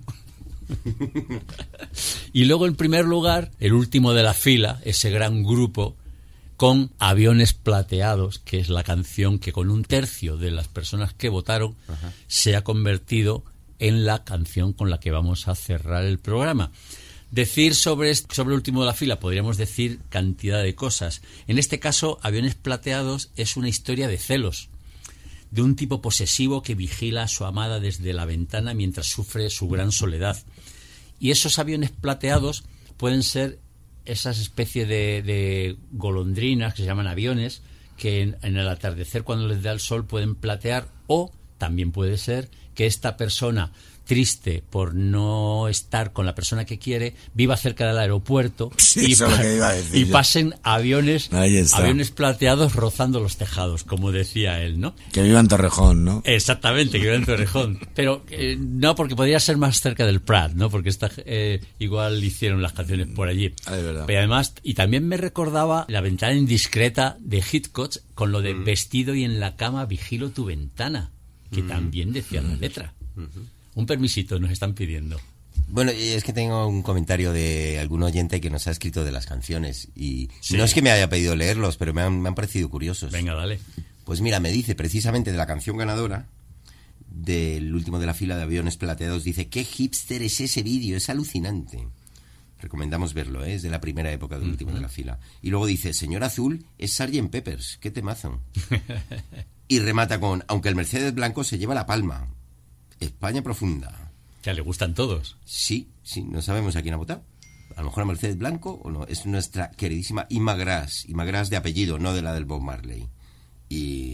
Y luego, en primer lugar, el último de la fila, ese gran grupo con Aviones Plateados, que es la canción que con un tercio de las personas que votaron Ajá. se ha convertido en la canción con la que vamos a cerrar el programa. Decir sobre, este, sobre el último de la fila, podríamos decir cantidad de cosas. En este caso, Aviones Plateados es una historia de celos, de un tipo posesivo que vigila a su amada desde la ventana mientras sufre su gran soledad. Y esos aviones plateados pueden ser esas especies de, de golondrinas que se llaman aviones, que en, en el atardecer, cuando les da el sol, pueden platear, o también puede ser que esta persona, triste por no estar con la persona que quiere, viva cerca del aeropuerto sí, y, eso pa- es lo que iba a decir y yo. pasen aviones Ahí está. aviones plateados rozando los tejados, como decía él, ¿no? Que viva en Torrejón, ¿no? Exactamente, que viva en Torrejón. Pero eh, no, porque podría ser más cerca del Prat, ¿no? Porque esta, eh, igual hicieron las canciones por allí. Ah, de verdad. Pero además, y también me recordaba La ventana indiscreta de Hitchcock, con lo de Mm. vestido y en la cama vigilo tu ventana, que Mm. también decía la letra. Un permisito nos están pidiendo. Bueno, es que tengo un comentario de algún oyente que nos ha escrito de las canciones y Sí. no es que me haya pedido leerlos, pero me han, me han parecido curiosos. Venga, dale. Pues mira, me dice precisamente de la canción ganadora del último de la fila de Aviones Plateados, dice, qué hipster es ese vídeo, es alucinante. Recomendamos verlo, ¿eh? Es de la primera época del último de la fila. Y luego dice, Señor Azul es sargento Peppers, qué temazo. Y remata con, aunque el Mercedes blanco se lleva la palma. España profunda. Ya le gustan todos. Sí, sí, no sabemos a quién ha votado. A lo mejor a Mercedes Blanco o no. Es nuestra queridísima Ima Gras. Ima Gras de apellido, no de la del Bob Marley. Y,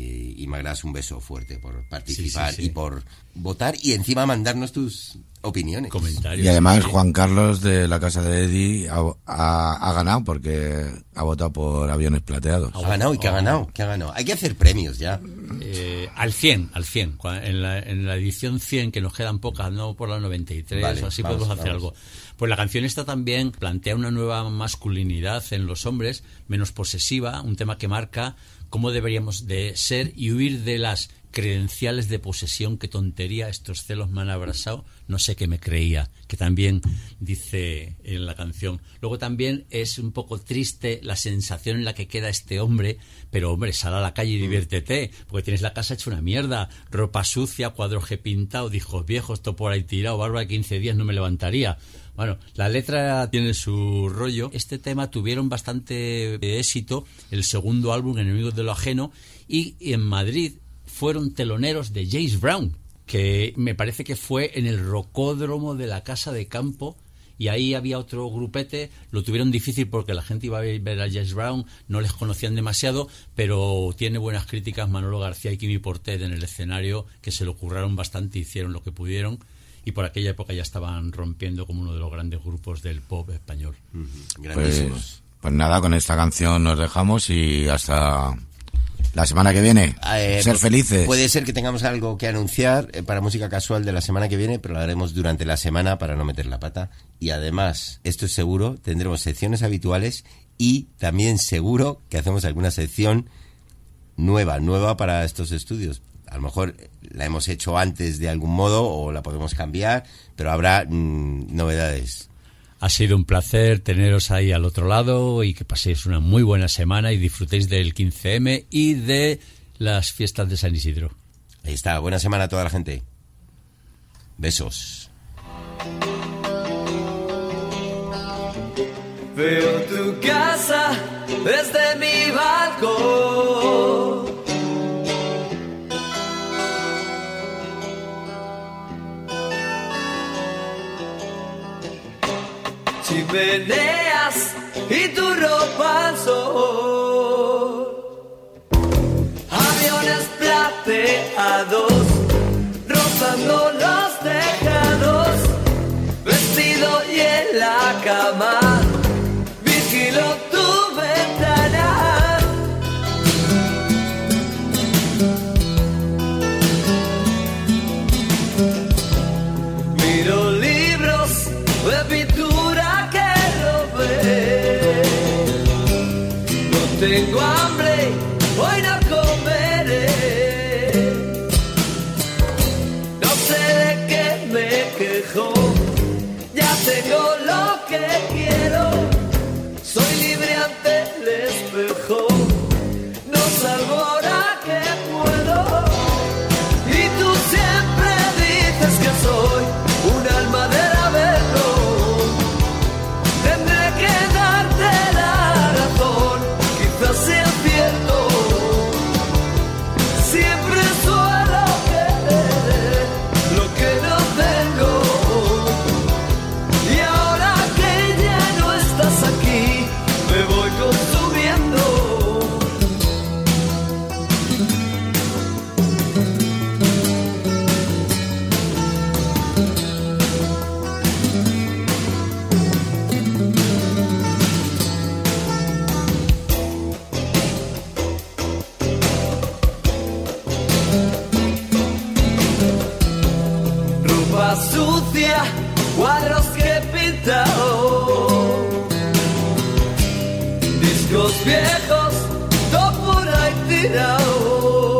y Magras, un beso fuerte por participar Sí, sí, sí. y por votar y encima mandarnos tus opiniones. Comentarios. Y además Juan Carlos de la casa de Eddie ha, ha, ha ganado porque ha votado por Aviones Plateados. Ha ganado y que ha ganado, que ha ganado. Hay que hacer premios ya. Eh, al cien, al cien. Cua- En la, en la edición cien, que nos quedan pocas, no por la noventa y tres, Vale, o así vamos, podemos hacer vamos. algo. Pues la canción esta también plantea una nueva masculinidad en los hombres, menos posesiva, un tema que marca cómo deberíamos de ser y huir de las credenciales de posesión. Qué tontería, estos celos me han abrazado, no sé qué me creía, que también dice en la canción. Luego también es un poco triste la sensación en la que queda este hombre, pero hombre, sal a la calle y diviértete, porque tienes la casa hecha una mierda, ropa sucia, cuadros que pintado, hijos viejos, todo por ahí tirado, barba de quince días no me levantaría. Bueno, la letra tiene su rollo. Este tema tuvieron bastante éxito, el segundo álbum, Enemigos de lo Ajeno, y en Madrid fueron teloneros de James Brown, que me parece que fue en el rocódromo de la Casa de Campo, y ahí había otro grupete. Lo tuvieron difícil porque la gente iba a ver a James Brown, no les conocían demasiado, pero tiene buenas críticas Manolo García y Quimi Portet en el escenario, que se lo curraron bastante, hicieron lo que pudieron, y por aquella época ya estaban rompiendo como uno de los grandes grupos del pop español. Pues, pues nada, con esta canción nos dejamos y hasta la semana que viene. Eh, Ser pues, felices. Puede ser que tengamos algo que anunciar eh, para música casual de la semana que viene, pero lo haremos durante la semana para no meter la pata. Y además, esto es seguro, tendremos secciones habituales y también seguro que hacemos alguna sección nueva, nueva para estos estudios. A lo mejor la hemos hecho antes de algún modo o la podemos cambiar, pero habrá mmm, novedades. Ha sido un placer teneros ahí al otro lado y que paséis una muy buena semana y disfrutéis del quince eme y de las fiestas de San Isidro. Ahí está, buena semana a toda la gente. Besos. Veo tu casa desde mi balcón. Chimeneas y tu ropa al sol. Aviones plateados rozando los tejados. Vestido y en la cama vigilo tu ventana. Miro libros de pintura que robé. No tengo hambre, hoy no comeré. No sé de qué me quejo, ya tengo lo que quiero. Soy libre ante el espejo, no salgo ahora que puedo. Y tú siempre dices que soy un alma de lamento. Tendré que darte la razón, quizás sea cierto. Siempre suelo querer lo que no tengo. Y ahora que ya no estás aquí, me voy consumiendo. Ropa sucia, cuadros que he pintado, discos viejos, todo por ahí tirado.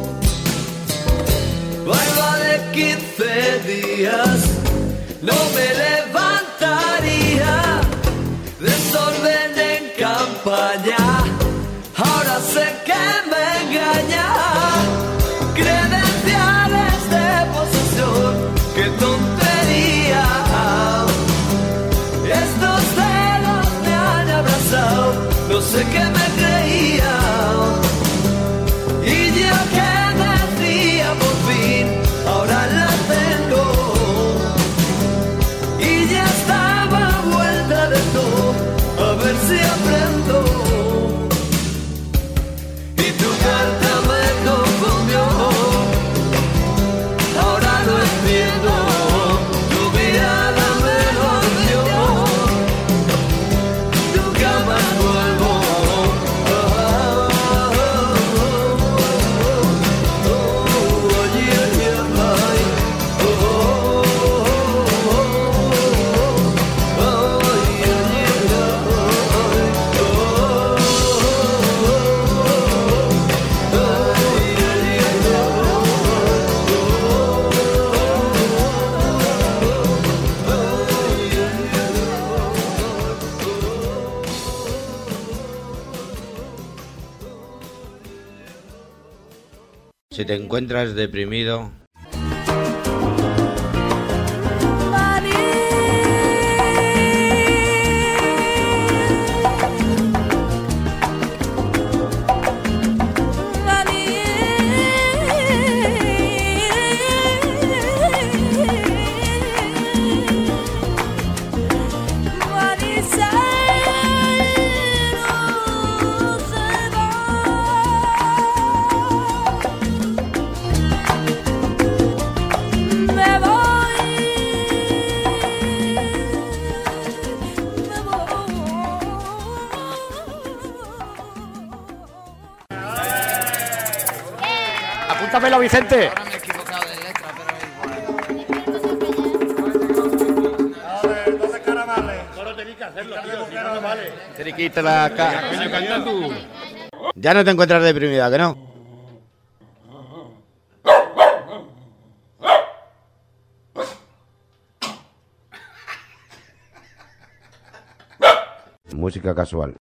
Barba de quince días, no me levantaría. Desorden en campaña, ahora sé que me engaña. Credenciales de posesión, qué tontería. Estos celos me han abrazado, no sé qué me creía. Y yo que decía por fin, ahora la tengo. Y ya estaba vuelta de todo, a ver si aprendo. Y tu carta me confundió. Si te encuentras deprimido, apúntamelo, Vicente. Ahora me he equivocado de letra, pero ¿Dónde cara vale? No tenéis que hacerlo, tío, no vale. Tienes que irte la cara. Coño, canta tú. ya no te encuentras deprimida, ¿que no? Música casual.